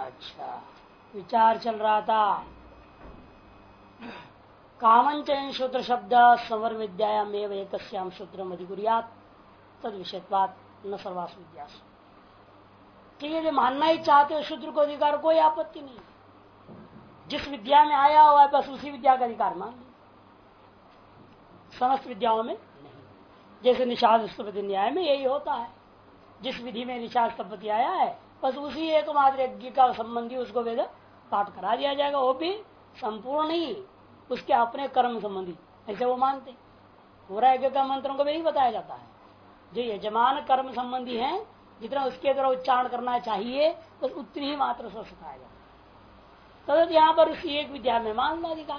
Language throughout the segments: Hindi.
अच्छा, विचार चल रहा था। कामंचन शूद्र शब्द संवर विद्यायाम एवं एकस्याम शूद्रम अधिकुर्यात् तद विषयत्वात् न सर्वासु विद्यासु। ठीक है, मानना ही चाहते हो शूद्र को अधिकार, कोई आपत्ति नहीं। जिस विद्या में आया हुआ है बस उसी विद्या का अधिकार मान लीजिए, समस्त विद्याओं में नहीं। जैसे निषाद स्तपति न्याय में यही होता है, जिस विधि में निषाद स्तपति आया है बस उसी एकमात्र यज्ञ का संबंधी उसको वेद पाठ करा दिया जाएगा, वो भी संपूर्ण नहीं, उसके अपने कर्म संबंधी, ऐसे वो मानते। पूरा यज्ञ का मंत्रों को भी नहीं बताया जाता है, जो यजमान कर्म संबंधी है जितना उसके द्वारा उच्चारण करना चाहिए बस उतनी ही मात्र से सिखाया जाता है। तो यहाँ पर उसी एक विद्या में मान लो अधिकार।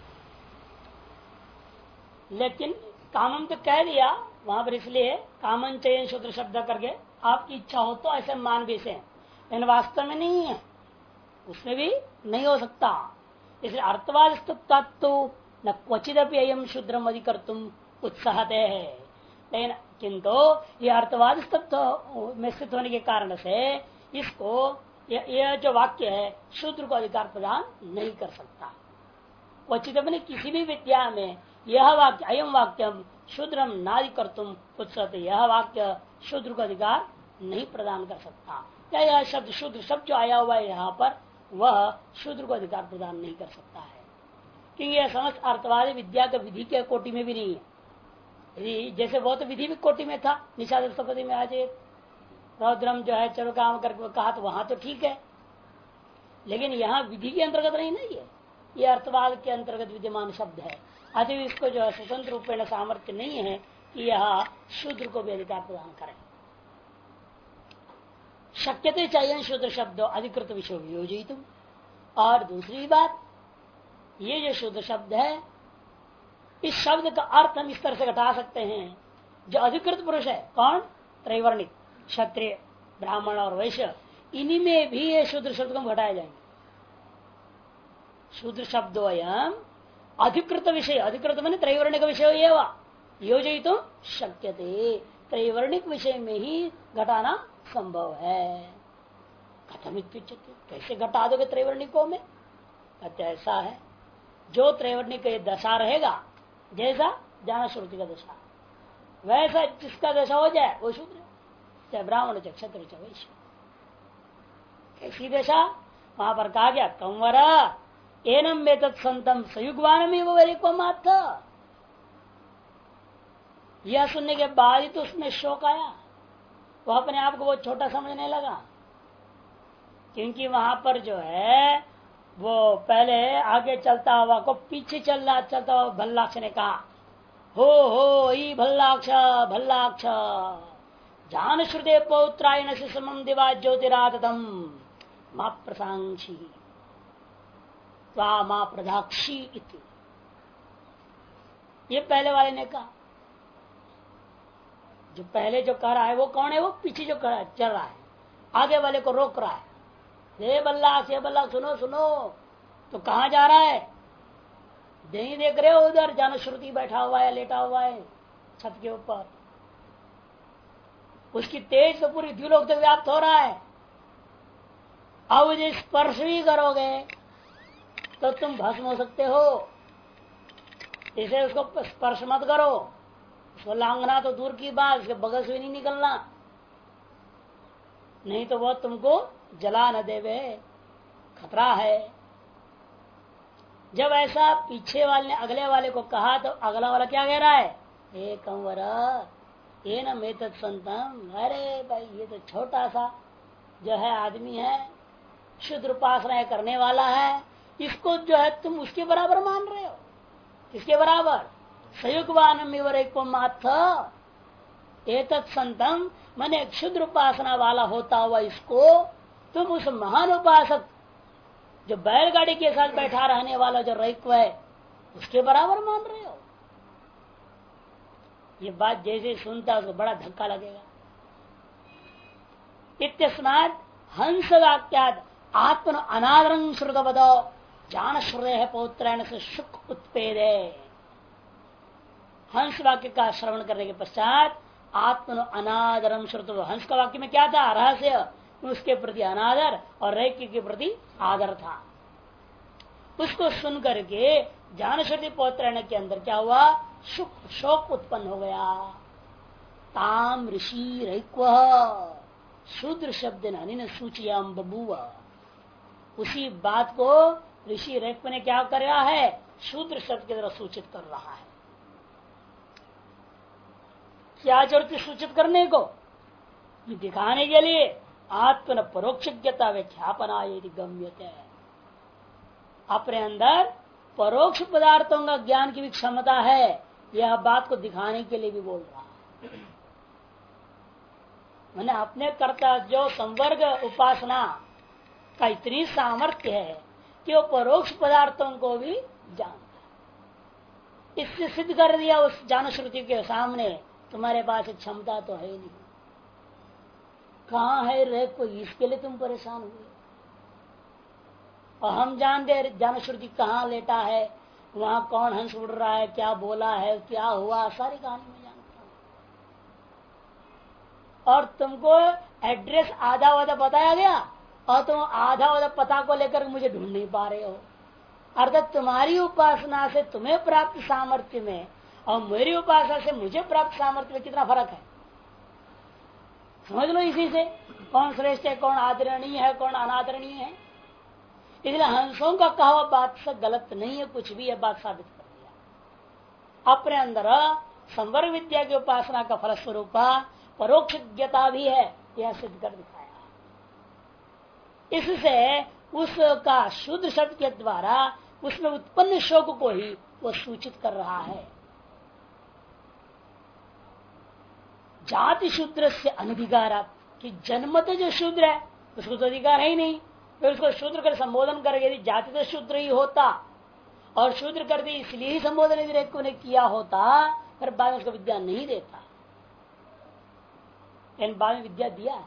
लेकिन कामम तो कह दिया वहां पर, इसलिए कामन चयन शूद्र शब्द करके आपकी इच्छा हो तो ऐसे मान भी से, लेकिन वास्तव में नहीं है, उसमें भी नहीं हो सकता। इसलिए अर्थवाद तत्व न क्वचित भी अयम शूद्रम अधिकर्तुम उत्साहते है, लेकिन किंतु ये अर्थवाद तत्व में स्थित होने के कारण से इसको यह जो वाक्य है शूद्र को अधिकार प्रदान नहीं कर सकता। क्वचित अपने किसी भी विद्या में यह वाक्य अयम वाक्यम शूद्रम नाधिकर्तुम उत्साहते, यह वाक्य शूद्र को अधिकार नहीं प्रदान कर सकता। क्या यह शब्द शूद्र शब्द जो आया हुआ है यहाँ पर वह शूद्र को अधिकार प्रदान नहीं कर सकता है, क्योंकि यह समस्त अर्थवादी विद्या का विधि के कोटि में भी नहीं है। जैसे बहुत विधि भी कोटि में था, निषाद स्तपति में आज रौद्रम जो है चलो काम करके कहा तो वहां तो ठीक है, लेकिन यहाँ विधि के अंतर्गत नहीं ना, ये अर्थवाद के अंतर्गत विद्यमान शब्द है। अतः इसको जो है स्वतंत्र रूप में सामर्थ्य नहीं है कि यह शूद्र को भी अधिकार प्रदान करें। शक्यते चाहिए शूद्र शब्द अधिकृत विषय योजित। और दूसरी बात, ये जो शूद्र शब्द है इस शब्द का अर्थ हम इस तरह से घटा सकते हैं, जो अधिकृत पुरुष है कौन, त्रैवर्णिक क्षत्रिय ब्राह्मण और वैश्य, इन्हीं में भी ये शूद्र शब्द को घटाए जाएंगे। शूद्र शब्द अधिकृत विषय, अधिकृत मैंने त्रैवर्णिक विषय ये योजित तो शक्यते, त्रैवर्णिक विषय में ही घटाना संभव है। कथम इत्युच्यते, कैसे घटा दोगे त्रैवर्णिकों में? कहते ऐसा है, जो त्रैवर्णिक दशा रहेगा, जैसा ज्ञान श्रुति का दशा वैसा जिसका दशा हो जाए वो शूद्र, चाहे ब्राह्मण चाहे क्षत्रिय चाहे वैश्य। कैसी दशा? वहां पर कहा गया कंवर एनम में तत्संतम संयुग्वानम माथ। यह सुनने के बाद ही तो उसमें शोक आया, वह अपने आप को बहुत छोटा समझने लगा, क्योंकि वहां पर जो है वो पहले आगे चलता हुआ को पीछे चलता हुआ भल्लाक्ष ने कहा, हो ई भल्लाक्ष भल्लाक्ष जान श्रुते पौत्रायण से समम दिवा ज्योतिरातम मां प्रसांक्षी मां प्रदाक्षी इति। ये पहले वाले ने कहा। जो पहले जो कह रहा है वो कौन है? वो पीछे जो चल रहा है, आगे वाले को रोक रहा है, ये बल्ला सुनो सुनो। तो कहाँ जा रहा है? नहीं देख रहे हो उधर जान श्रुति बैठा हुआ है, लेटा हुआ है छत के ऊपर, उसकी तेज से पूरी द्युलोक तक व्याप्त हो रहा है। अब यदि स्पर्श भी करोगे तो तुम भस्म हो सकते हो, इसे उसको स्पर्श मत करो, उसको लांघना तो दूर की बात, उसके बगल से भी नहीं निकलना, नहीं तो वो तुमको जला न देवे, खतरा है। जब ऐसा पीछे वाले ने अगले वाले को कहा तो अगला वाला क्या कह रहा है? हे कंवर ये न मे तत्संतम, अरे भाई ये तो छोटा सा जो है आदमी है, शुद्ध उपासना करने वाला है, इसको जो है तुम उसके बराबर मान रहे हो। किसके बराबर? संयुग्वानम माथ एतत् संतम, मैंने क्षुद्र उपासना वाला होता हुआ इसको तुम उस महान उपासक जो बैलगाड़ी के साथ बैठा रहने वाला जो रैक्व है उसके बराबर मान रहे हो। ये बात जैसे सुनता है उसको बड़ा धक्का लगेगा। इत्यस्मात् हंस वाक्याद आत्मन अनादरं श्रुत बदो जान श्रुते है पौत्रायण से सुख उत्पेदे। हंस वाक्य का श्रवण करने के पश्चात आत्मन अनादरम श्रुत, हंस का वाक्य में क्या था? रहस्य उसके प्रति अनादर और रैक्य के प्रति आदर था। उसको सुन करके ज्ञान श्रुति पौत्रायण के अंदर क्या हुआ, शोक उत्पन्न हो गया। ताम ऋषि रैक्व शूद्र शब्द न सूचियाम बबुआ। उसी बात को ऋषि रैक्व ने क्या कर रहा है, शूद्र शब्द के द्वारा सूचित कर रहा है। क्या जरूरत है सूचित करने को, दिखाने के लिए आत्मन परोक्षज्ञता व्याख्यापना यदि गम्यते, अपने अंदर परोक्ष पदार्थों का ज्ञान की भी क्षमता है, यह बात को दिखाने के लिए भी बोल रहा है। मैंने अपने कर्ता जो संवर्ग उपासना का इतनी सामर्थ्य है कि वो परोक्ष पदार्थों को भी जानता है। इससे सिद्ध कर दिया उस ज्ञान श्रुति के सामने, तुम्हारे पास क्षमता तो है ही नहीं। कहाँ है रे कोई, इसके लिए तुम परेशान हुए। और हम जानते ज्ञान श्रुति कहाँ लेटा है, वहां कौन हंस उड़ रहा है, क्या बोला है, क्या हुआ, सारी कहानी में जानता हूं। और तुमको एड्रेस आधा वाधा बताया गया और तुम आधा वाधा पता को लेकर मुझे ढूंढ नहीं पा रहे हो। अर्थात तुम्हारी उपासना से तुम्हें प्राप्त सामर्थ्य में और मेरी उपासना से मुझे प्राप्त सामर्थ्य में कितना फर्क है, समझ लो। इसी से कौन श्रेष्ठ है, कौन आदरणीय है, कौन अनादरणीय है। इसलिए हंसों का कहा बात से गलत नहीं है कुछ भी, यह बात साबित कर दिया। अपने अंदर संवर्ग विद्या की उपासना का फलस्वरूप परोक्षज्ञता भी है, यह सिद्ध कर दिखाया। इससे उसका शुद्ध शब्द के द्वारा उसमें उत्पन्न शोक को ही वो सूचित कर रहा है। जाति शूद्र से अनधिकार, कि जन्मत जो शूद्र है उसको तो अधिकार है ही नहीं, फिर उसको शूद्र कर संबोधन करेंगे। यदि जाति तो शूद्र ही होता और शूद्र कर दी इसलिए ही संबोधन यदि को ने किया होता, फिर बाद में उसको विद्या नहीं देता। लेकिन बाद में विद्या दिया।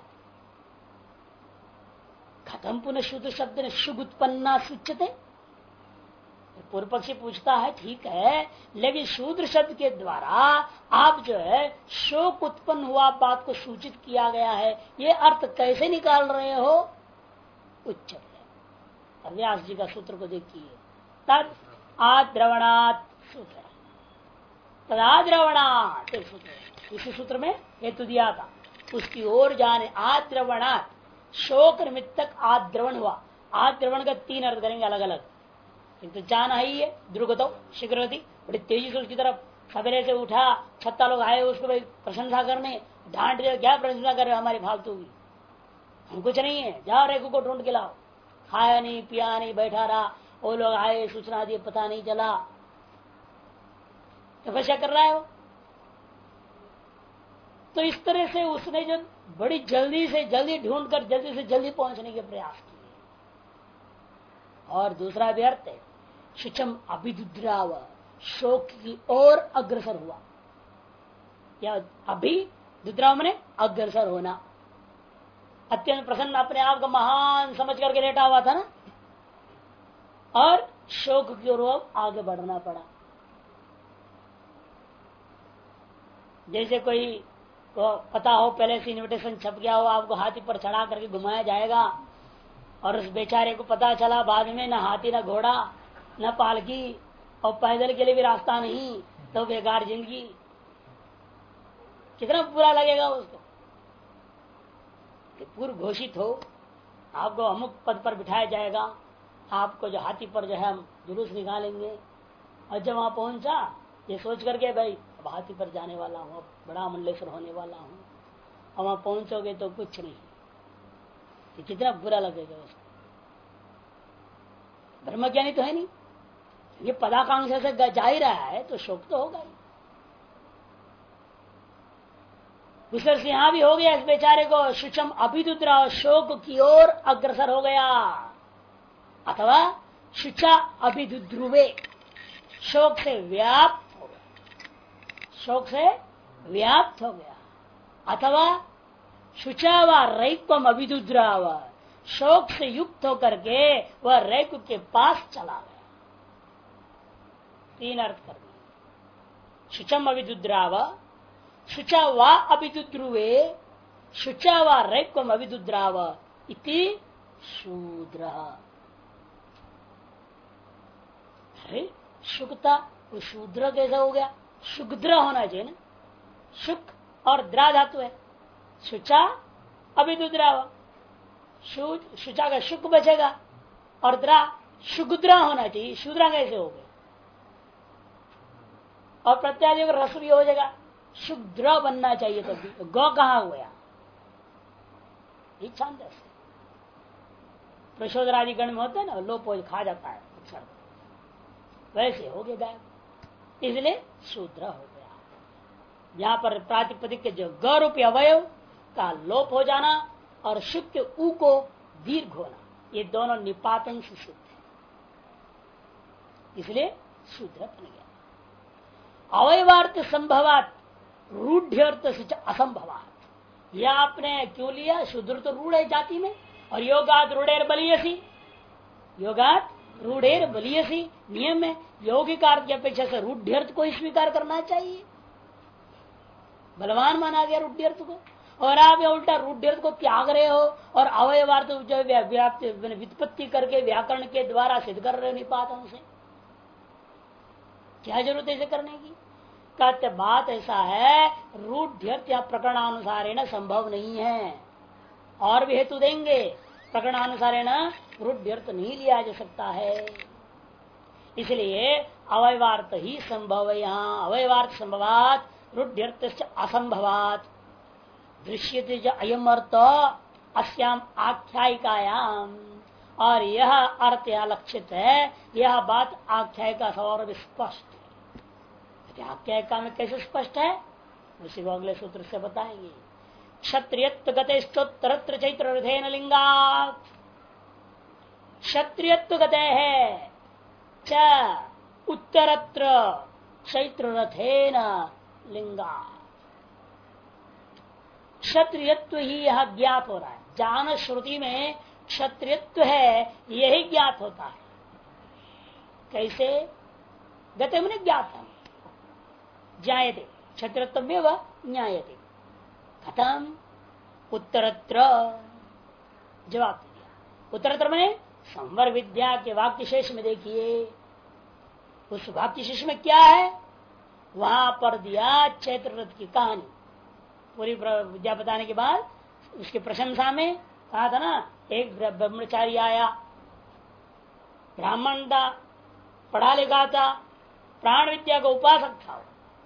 खत्म पुनः शूद्र शब्द ने शुभ उत्पन्ना सूचते। पूर्व पक्षी पूछता है ठीक है, लेकिन शूद्र शब्द के द्वारा आप जो है शोक उत्पन्न हुआ बात को सूचित किया गया है, ये अर्थ कैसे निकाल रहे हो। उच्चते व्यास जी का सूत्र को देखिए, तद आद्रवणात् सूत्र, तदाद्रवणात् सूत्र, इसी सूत्र में हेतु दिया था। उसकी ओर जाने आद्रवणात्, शोक निमित्तक आद्रवण हुआ। आद्रवण का तीन अर्थ करेंगे अलग अलग। एक तो जाना ही है, द्रुगतो शीघ्रवती, बड़ी तेजी से उसकी तरफ सवेरे से उठा, 6 लोग आए उसको प्रशंसा करने, डांट दिया, क्या प्रशंसा कर रहे हो हमारी फालतू की, हम कुछ नहीं है, जाओ रेखू को ढूंढ के लाओ। खाया नहीं पिया नहीं, बैठा रहा, वो लोग आए सूचना दिए, पता नहीं चला, तपस्या कर रहा है वो। तो इस तरह से उसने जो बड़ी जल्दी से जल्दी ढूंढ कर जल्दी से जल्दी पहुंचने के प्रयास किए। और दूसरा भी अर्थ है, शुचम अभिदुद्राव, शोक की ओर अग्रसर हुआ। या अभी दुद्राव मने अग्रसर होना, अत्यंत प्रसन्न अपने आप को महान समझ करके लेटा हुआ था ना, और शोक की ओर आगे बढ़ना पड़ा। जैसे कोई को पता हो पहले से इन्विटेशन छप गया हो, आपको हाथी पर चढ़ा करके घुमाया जाएगा, और उस बेचारे को पता चला बाद में न हाथी न घोड़ा न पालकी और पैदल के लिए भी रास्ता नहीं, तो बेकार जिंदगी, कितना बुरा लगेगा उसको। पूर्व घोषित हो आपको अमुक पद पर बिठाया जाएगा, आपको जो हाथी पर जो है हम जुलूस निकालेंगे, और जब वहां पहुंचा ये सोच करके भाई अब हाथी पर जाने वाला हूँ, बड़ा मंडलेश्वर होने वाला हूँ, और वहां पहुंचोगे तो कुछ नहीं, तो कितना बुरा लगेगा उसको। ब्रह्मज्ञानी तो है नहीं, ये पदाकांक्षा से जा ही रहा है तो शोक तो होगा ही। विशेष यहां भी हो गया इस बेचारे को, शुचम अभिदुद्रा, शोक की ओर अग्रसर हो गया, अथवा शुचा अभिदुद्रुवे, शोक से व्याप्त हो गया, शोक से व्याप्त हो गया, अथवा शुचा व रैक्वम अभिदुद्रा, शोक से युक्त होकर के वह रैक्व के पास चला गया। तीन अर्थ कर दिए, शुचम अभिदुद्राव, शुचा वा अभिदुद्रुवे, शुचा व रैक्वम अविदुद्राव इति शूद्र। अरे शुकता वो शूद्र कैसा हो गया? शुद्र होना चाहिए ना। शुक और द्रा धातु है। शुचा अभिदुद्राव, शुचा का शुक बचेगा और द्रा शुद्रा होना चाहिए। शूद्रा कैसे हो गया? और प्रत्यादि रस भी हो जाएगा, शुद्र बनना चाहिए। तभी तो गौ कहाँ हुआ? छांदस प्रशोदरादि गण में होता है ना, लोप खा जाता है अक्षर, वैसे हो गया गायब, इसलिए शूद्र हो गया। यहाँ पर प्रातिपदिक के जो ग रूपी अवयव का लोप हो जाना और शुक के ऊ को दीर्घ होना, ये दोनों निपातन से शुद्ध है, इसलिए शूद्र बन गया। अवयवार्थ संभवात रूढ़्यर्थ से असंभवात, यह आपने क्यों लिया? शूद्र तो रूढ़ है जाति में, और योगात रूढ़ेर बलियसी, योगात रूढ़ेर बलियसी नियम है। यौगिक अर्थ की अपेक्षा से रूढ़्यर्थ को ही स्वीकार करना चाहिए, बलवान माना गया रूढ़्यर्थ को। और आप या उल्टा रूढ़्यर्थ को त्याग रहे हो और अवयवार्थ जो व्युत्पत्ति करके व्याकरण के द्वारा सिद्ध कर रहे हो निपातों से, क्या जरूरत है इसे करने की? कहते बात ऐसा है, रूढ़्यर्थ या प्रकरणानुसार संभव नहीं है, और भी हेतु देंगे। प्रकरणानुसार रूढ़्यर्थ नहीं लिया जा सकता है, इसलिए अवयवार्थ ही संभव है। यहाँ अवयवार्थ संभवात रूढ़्यर्थ असंभवात दृश्यते जो अयम अर्थ अस्याम आख्यायिकायाम, और यह अर्थ यहाँ लक्षित है, यह बात आख्यायिका से और भी स्पष्ट है। आख्यायिका में कैसे स्पष्ट है उसी को अगले सूत्र से बताएंगे। क्षत्रियत्व गते चोत्तरत्र चैत्र रथेन लिंगात, क्षत्रियत्व गते है च उत्तरत्र चैत्र रथेन लिंगात। क्षत्रियत्व ही यह ज्ञात हो रहा है, जान श्रुति में क्षत्रियत्व है यही ज्ञात होता है। कैसे? गते मैंने ज्ञात है, ज्ञायते क्षत्रियत्व में वह न्यायते, खत्म। उत्तरत्र जवाब दिया, उत्तरत्र मैंने संवर विद्या के वाक्य शेष में देखिए, उस वाक्य शेष में क्या है? वहां पर दिया चैत्र रथ की कहानी, पूरी विद्या बताने के बाद उसकी प्रशंसा में कहा था ना, एक ब्रह्मचारी आया, ब्राह्मण था, पढ़ा लिखा था, प्राण विद्या का उपासक था,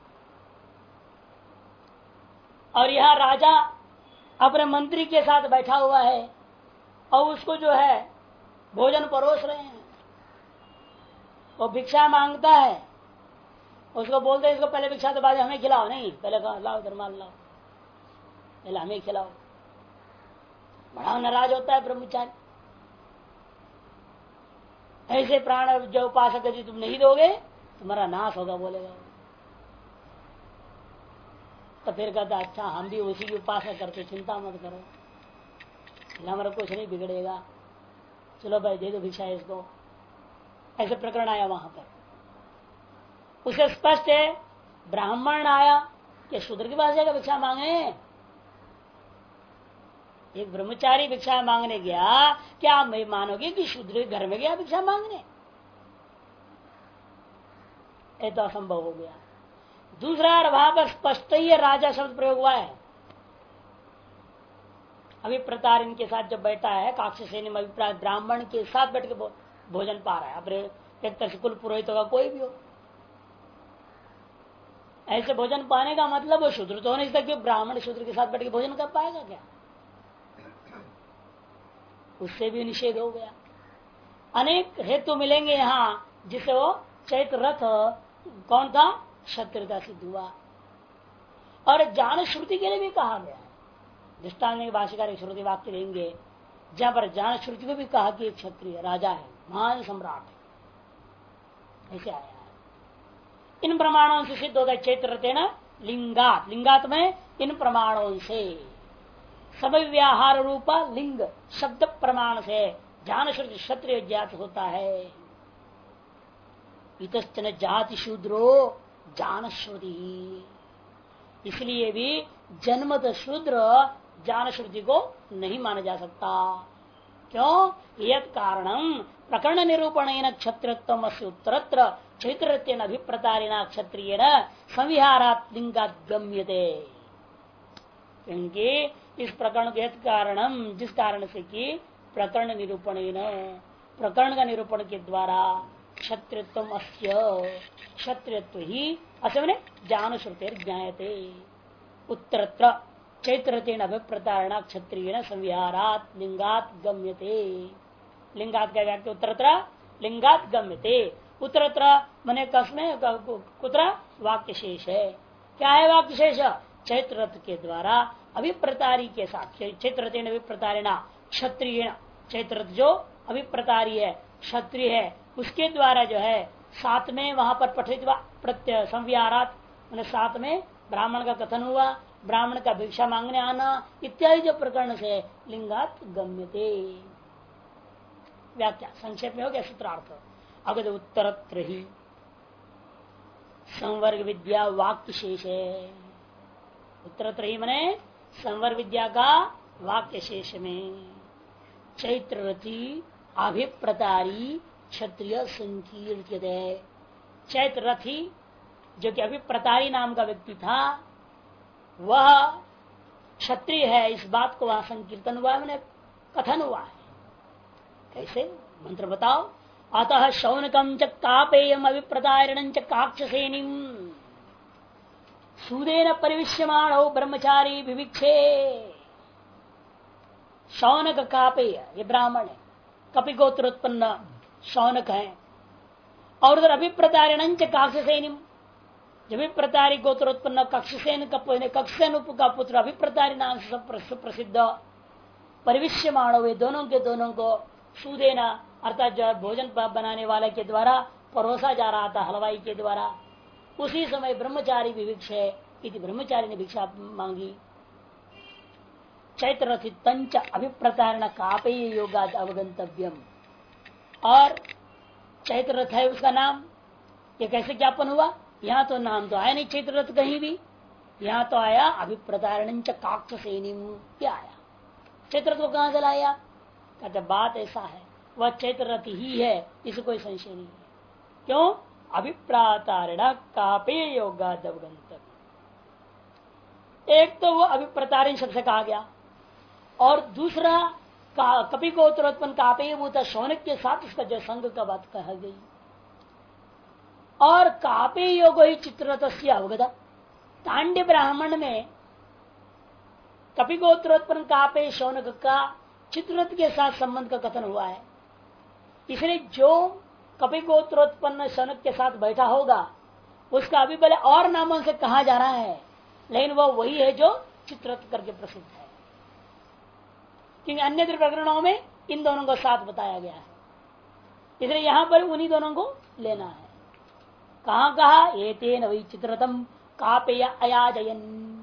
और यह राजा अपने मंत्री के साथ बैठा हुआ है और उसको जो है भोजन परोस रहे हैं। वो भिक्षा मांगता है, उसको बोलते हैं इसको पहले भिक्षा तो बाद हमें खिलाओ, नहीं पहले लाओ इधर माल लाओ, पहले हमें खिलाओ। बड़ा नाराज होता है ब्रह्मचारी, ऐसे प्राण जो उपासक यदि तुम नहीं दोगे तुम्हारा नाश होगा बोलेगा। तो फिर कहता अच्छा हम भी उसी की उपासना करते, चिंता मत करो, हमारा कुछ नहीं बिगड़ेगा, चलो भाई दे दो भिक्षा इसको। ऐसे प्रकरण आया वहां पर, उसे स्पष्ट है ब्राह्मण आया कि शूद्र के पास जाएगा भिक्षा मांगे। एक ब्रह्मचारी भिक्षा मांगने गया, क्या आप मैं मानोगे कि शूद्र घर में गया भिक्षा मांगने? ये तो असंभव हो गया। दूसरा वहां पर स्पष्ट ही राजा शब्द प्रयोग हुआ है। अभी प्रतार इनके साथ जब बैठा है, काक्षसेन में अभिप्राय ब्राह्मण के साथ बैठ के भोजन पा रहा है। अब एक तरह से कुल पुरोहित होगा कोई भी हो, ऐसे भोजन पाने का मतलब वो शूद्र तो नहीं सकता, ब्राह्मण शूद्र के साथ बैठ के भोजन कर पाएगा क्या? उससे भी निषेध हो गया। अनेक हेतु मिलेंगे यहाँ जिसे वो चैत्र रथ कौन था? क्षत्रियता सिद्ध हुआ। और जान श्रुति के लिए भी कहा गया है, दृष्टांत भाष्यकार श्रुति वाक्य देंगे जहां पर जान श्रुति को भी कहा कि एक क्षत्रिय राजा है, महान सम्राट है, ऐसे आया है। इन प्रमाणों से सिद्ध होता है चैत्र रथ न लिंगात, लिंगात में इन प्रमाणों से समय व्याहार रूपा लिंग शब्द प्रमाण से जान श्रुति क्षत्रिय ज्ञात होता है। इतश्चन जाति शूद्रो जान श्रुति, इसलिए भी जन्मत शूद्र ज्ञान श्रुति को नहीं माना जा सकता। क्यों? यद कारणम प्रकरण निरूपण क्षत्रियत्व उत्तरत्र चैत्र अभिप्रतारिणा क्षत्रिय संविहारात लिंगात गम्यते। क्योंकि इस प्रकरण के कारणम, जिस कारण से कि प्रकरण निरूपण, प्रकरण का निरूपण के द्वारा क्षत्रियत्व अस्य, क्षत्रियत्व ही अस्य मैंने ज्ञान श्रुति ज्ञायते। उत्तरत्र चैत्रतेन अभिप्रतारणा क्षत्रिय संविहारात लिंगात गम्यते। लिंगात का व्याख्या उत्तरत्र लिंगात गम्यते। उत्तरत्र मने कसमें कुत्र वाक्य शेष है। क्या है वाक्य शेष? चैत्ररथ के द्वारा अभिप्रतारी के साथ, चैत्रतेन अभिप्रतारिणा क्षत्रिय, चैत्ररथ जो अभिप्रतारी है, क्षत्रिय है, उसके द्वारा जो है साथ में वहां पर पठित प्रत्यय संविहारात, मैंने साथ में ब्राह्मण का कथन हुआ, ब्राह्मण का भिक्षा मांगने आना इत्यादि जो प्रकरण से लिंगात गम्यते। व्याख्या संक्षेप में हो गया सूत्रार्थ। अगद उत्तरत्र ही संवर्ग विद्या वाक्य शेष है। उत्तरत्र ही मने संवर्ग विद्या का वाक्य शेष में चैत्ररथी अभिप्रतारी क्षत्रिय संकीर्त्यते। चैत्ररथी जो कि अभिप्रतारी नाम का व्यक्ति था वह क्षत्रिय है, इस बात को वहां संकीर्तन हुआ, मैंने कथन हुआ है। कैसे? मंत्र बताओ। अतः शौनकम च कापेयम अभिप्रतारिणं च काक्षसेनीम सूदेन परिविश्यमाणो ब्रह्मचारी विविक्षे। शौनक कापेय ये ब्राह्मण है, कपि गोत्र उत्पन्न शौनक है, और उधर अभिप्रतारिणं च काक्षसेनीम, जब अभिप्रतारी गोत्र उत्पन्न कक्षसेन कक्षसेन का पुत्र अभिप्रतारी नाम से प्रसिद्ध परिविश्यमाणो, वे दोनों के दोनों को सूदेना अर्थात जो भोजन बनाने वाले के द्वारा परोसा जा रहा था, हलवाई के द्वारा। उसी समय ब्रह्मचारी विभिक्षे, ब्रह्मचारी ने भिक्षा मांगी। चैत्ररथी तंच अभिप्रतारण कापेय योगाद अवगंतव्यम, और चैत्ररथ है उसका नाम। ये कैसे ज्ञापन हुआ? यहाँ तो नाम तो आया नहीं चैत्ररथ कहीं भी, यहाँ तो आया अभिप्रतारण काक्षसेनी। क्या आया? चैत्ररथ को कहां से लाया? कहते बात ऐसा है, वह चैत्ररथ ही है, इसे कोई संशय नहीं है। क्यों? अभिप्रतारण कापेय योगाद अवगंतव्यम। एक तो वो अभिप्रतारण शब्द से कहा गया, और दूसरा कपि गोत्रोत्पन्न कापेय भूत शौनक के साथ उसका जो संग का बात कहा गई। और कापेय योग ही चित्ररथ से अवगत। तांड्य ब्राह्मण में कपि गोत्रोत्पन्न कापेय शौनक का चित्ररथ के साथ संबंध का कथन हुआ है। इसलिए जो कपि गोत्रोत्पन्न शौनक के साथ बैठा होगा उसका अभी पहले और नामों से कहा जा रहा है, लेकिन वह वही है जो चित्ररथ करके प्रसिद्ध है, क्योंकि अन्य प्रकरणों में इन दोनों को साथ बताया गया है। इसलिए यहां पर उन्हीं दोनों को लेना है। कहा कहा? एतेन वही चित्ररथम कापेय अयाजयन।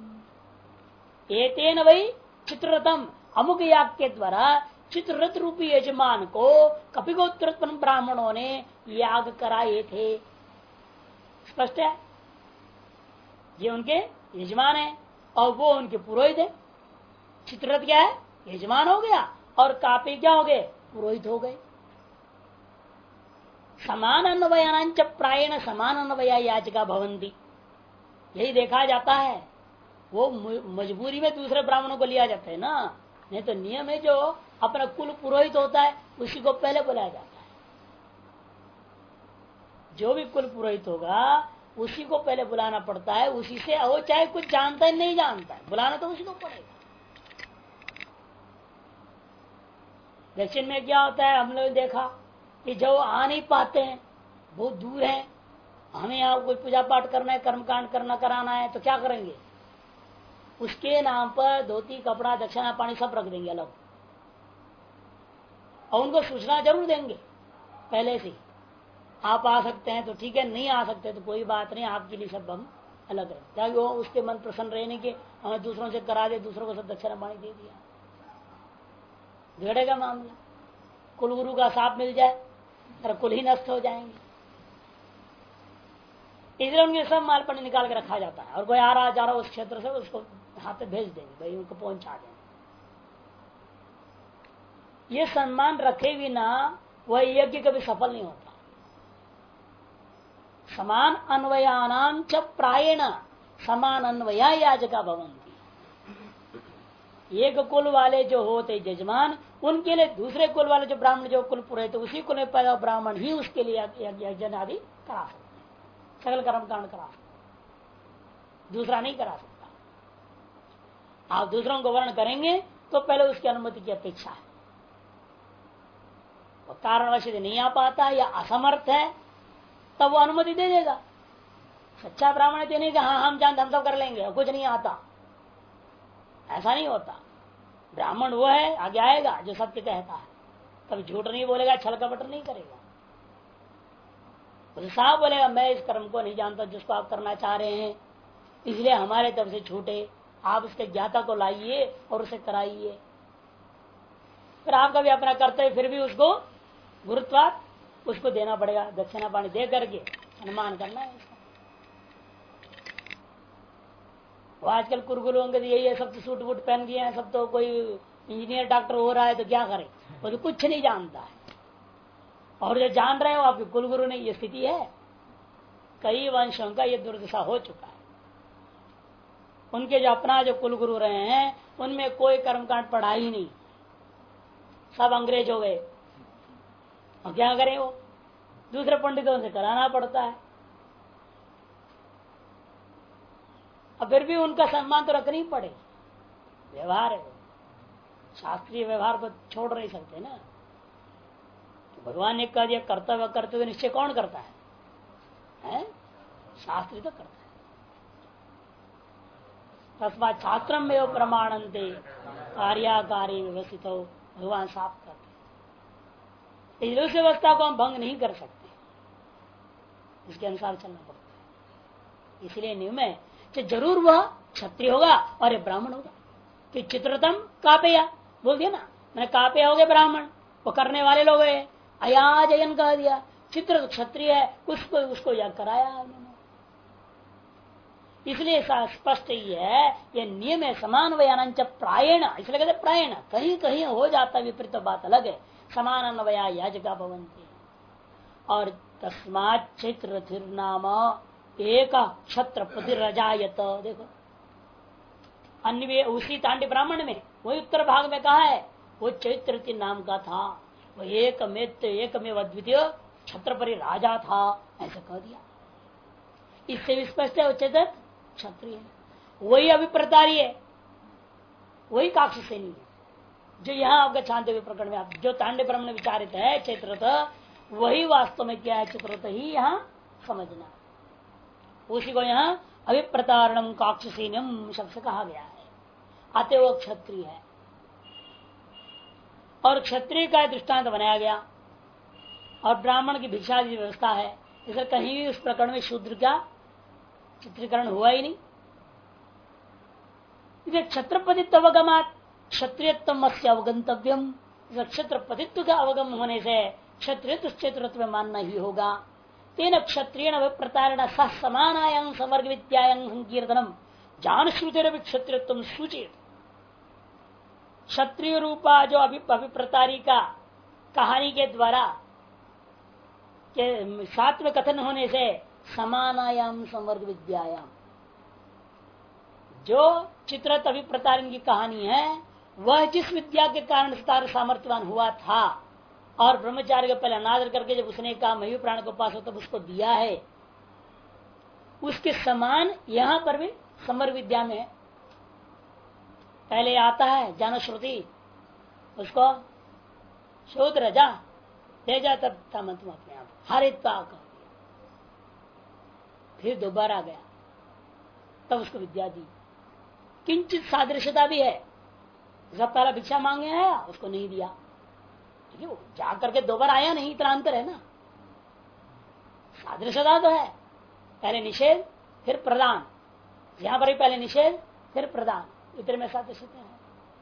एतेन वही चित्ररथम, अमुक याग के द्वारा चित्ररथ रूपी यजमान को कपिगोत्रोत्पन्न ब्राह्मणों ने याग कराए थे। स्पष्ट है? ये उनके यजमान है और वो उनके पुरोहित है। चित्ररथ क्या है? यजमान हो गया, और कापे क्या हो गए? पुरोहित हो गए। समान अन्वयानांच प्रायण समान अन्वया याचिका भवंती, यही देखा जाता है। वो मजबूरी में दूसरे ब्राह्मणों को लिया जाता है ना, नहीं तो नियम है जो अपना कुल पुरोहित होता है उसी को पहले बुलाया जाता है। जो भी कुल पुरोहित होगा उसी को पहले बुलाना पड़ता है, उसी से वो चाहे कुछ जानता है नहीं जानता है, बुलाना तो उसी को पड़ेगा। दक्षिण में क्या होता है, हम लोग देखा कि जो आ नहीं पाते हैं, बहुत दूर है, हमें यहाँ कोई पूजा पाठ करना है, कर्मकांड करना कराना है, तो क्या करेंगे? उसके नाम पर धोती कपड़ा दक्षिणा पानी सब रख देंगे अलग, और उनको सूचना जरूर देंगे पहले से। आप आ सकते हैं तो ठीक है, नहीं आ सकते तो कोई बात नहीं, आपके लिए सब हम अलग रखें, ताकि वो उसके मन प्रसन्न रहने के हमें दूसरों से करा दे, दूसरों को सब दक्षिणा पानी दे दिया, झगड़ेगा मामला। कुल गुरु का साथ मिल जाए और कुल ही नष्ट हो जाएंगे। इसलिए उनके सब माल पानी निकाल के रखा जाता है, और कोई आ रहा जा रहा उस क्षेत्र से उसको हाथ पे भेज देंगे, भाई उनको पहुंचा देंगे। ये सम्मान रखे बिना वह यज्ञ कभी सफल नहीं होता। समान अन्वयानाम च प्रायेण समान अन्वया याजका भवन्ति। एक कुल वाले जो होते जजमान, उनके लिए दूसरे कुल वाले जो ब्राह्मण जो कुल पुरोहित उसी कुल में पैदा ब्राह्मण ही उसके लिए यज्ञ आदि करा सकते, सकल कर्म कांड करा सकते, दूसरा नहीं करा सकता। आप दूसरों को वर्ण करेंगे तो पहले उसकी अनुमति की अपेक्षा है। वो कारणवश यदि नहीं आ पाता या असमर्थ है तब वो अनुमति दे देगा। सच्चा ब्राह्मण देने का हाँ हम जानते हम सब कर लेंगे, कुछ नहीं आता, ऐसा नहीं होता। ब्राह्मण वो है आगे आएगा जो सत्य कहता है, कभी झूठ नहीं बोलेगा, छल कपट नहीं करेगा। उसे साफ बोलेगा मैं इस कर्म को नहीं जानता जिसको आप करना चाह रहे हैं, इसलिए हमारे तरफ से छूटे, आप उसके ज्ञाता को लाइए और उसे कराइए। फिर आप कभी अपना करते फिर भी उसको गुरुत्वात उसको देना पड़ेगा, दक्षिणा पानी दे करके अनुमान करना है उसका। वो आजकल कुरकुलों के यही है, सब तो सूट वूट पहन गए हैं, सब तो कोई इंजीनियर डॉक्टर हो रहा है तो क्या करे, वो तो कुछ नहीं जानता है। और जो जान रहे हो आपके कुलगुरु ने, ये स्थिति है। कई वंशों का ये दुर्दशा हो चुका है। उनके जो अपना जो कुलगुरु रहे हैं उनमें कोई कर्मकांड पढ़ा ही नहीं, सब अंग्रेज हो गए। और क्या करें, वो दूसरे पंडितों से कराना पड़ता है। अब फिर भी उनका सम्मान तो रखनी पड़ेगी, व्यवहार है वो, शास्त्रीय व्यवहार को छोड़ नहीं सकते ना। तो भगवान ने कह दिया कर्तव्य कर्तव्य निश्चय कौन करता है? शास्त्री तो करता है। तस्मा छात्रम में प्रमाणन्ते कार्याकारी व्यवस्थित हो, भगवान साफ करते। इस व्यवस्था को हम भंग नहीं कर सकते, इसके अनुसार चलना पड़ता है। इसलिए नियम है कि जरूर वह क्षत्रिय होगा और ये ब्राह्मण होगा। कि चित्रतम कापेया बोल दिया ना, मैंने कापेया हो गए ब्राह्मण, वो करने वाले लोग है। अयाजयन कह दिया, चित्र क्षत्रिय है, उसको यह कराया उन्होंने। इसलिए स्पष्ट ही है ये नियम है। समान वयान प्रायण, इसलिए कहते प्रायण, कहीं कहीं हो जाता विपरीत बात अलग है। समान अन्वया याजका भवन्ति। और तस्मात् चैत्र नाम एक क्षत्रपति रजायत। देखो अन्य उसी तांडी ब्राह्मण में वही उत्तर भाग में कहा है, वो चैत्र नाम का था, वो एकमेव अद्वितीय छत्रपति राजा था, ऐसा कह दिया। इससे भी स्पष्ट है चैत्र क्षत्रिय है, वही अभिप्रतारी है, वही काक्षसेनी है। जो यहाँ आपका छांदव्य प्रकरण में आप जो तांडे ब्राह्मण विचारित है चैत्रत, वही वास्तव में क्या है चित्रत ही यहाँ समझना। उसी को यहाँ अभिप्रतारणम काक्षसेनम शब्द से कहा गया है। अतः वो क्षत्रिय है और क्षत्रिय का दृष्टांत बनाया गया। और ब्राह्मण की भिक्षा की व्यवस्था है, इसे कहीं भी उस प्रकरण में शूद्र का चित्रीकरण हुआ ही नहीं। इसे क्षत्रपतित्व अवगमात क्षत्रियत्व से अवगंतव्यम। क्षत्रपतित्व का अवगम होने से क्षत्रिय क्षेत्रत्व मानना ही होगा। तेन क्षत्रिय प्रतारण सह समानायं समर्ग विद्यायं संकीर्तनम जान श्रुतिर क्षत्रियत्व सूचित। क्षत्रिय रूपा जो अभिप्रतारी का कहानी के द्वारा के साथ में कथन होने से समानायाम संवर्ग विद्यायाम, जो चित्रत अभिप्रतारण की कहानी है वह जिस विद्या के कारण तार सामर्थ्यवान हुआ था और ब्रह्मचार्य का पहले अनादर करके जब उसने कहा मयू प्राण को पास हो तब उसको दिया है, उसके समान यहाँ पर भी समर विद्या में पहले आता है जानो श्रुति, उसको शूद्र जा ले जा, तब तुम अपने आप हरिता कर दिया। फिर दोबारा गया तब उसको विद्या दी। किंचित सादृश्यता भी है, जब पहला भिक्षा मांगे आया उसको नहीं दिया, ठीक है, वो जा करके दोबारा आया नहीं, इतना अंतर है ना। सादृश्यता तो है, पहले निषेध फिर प्रदान, यहां पर भी पहले निषेध फिर प्रदान, इतने में सादृश्यता है।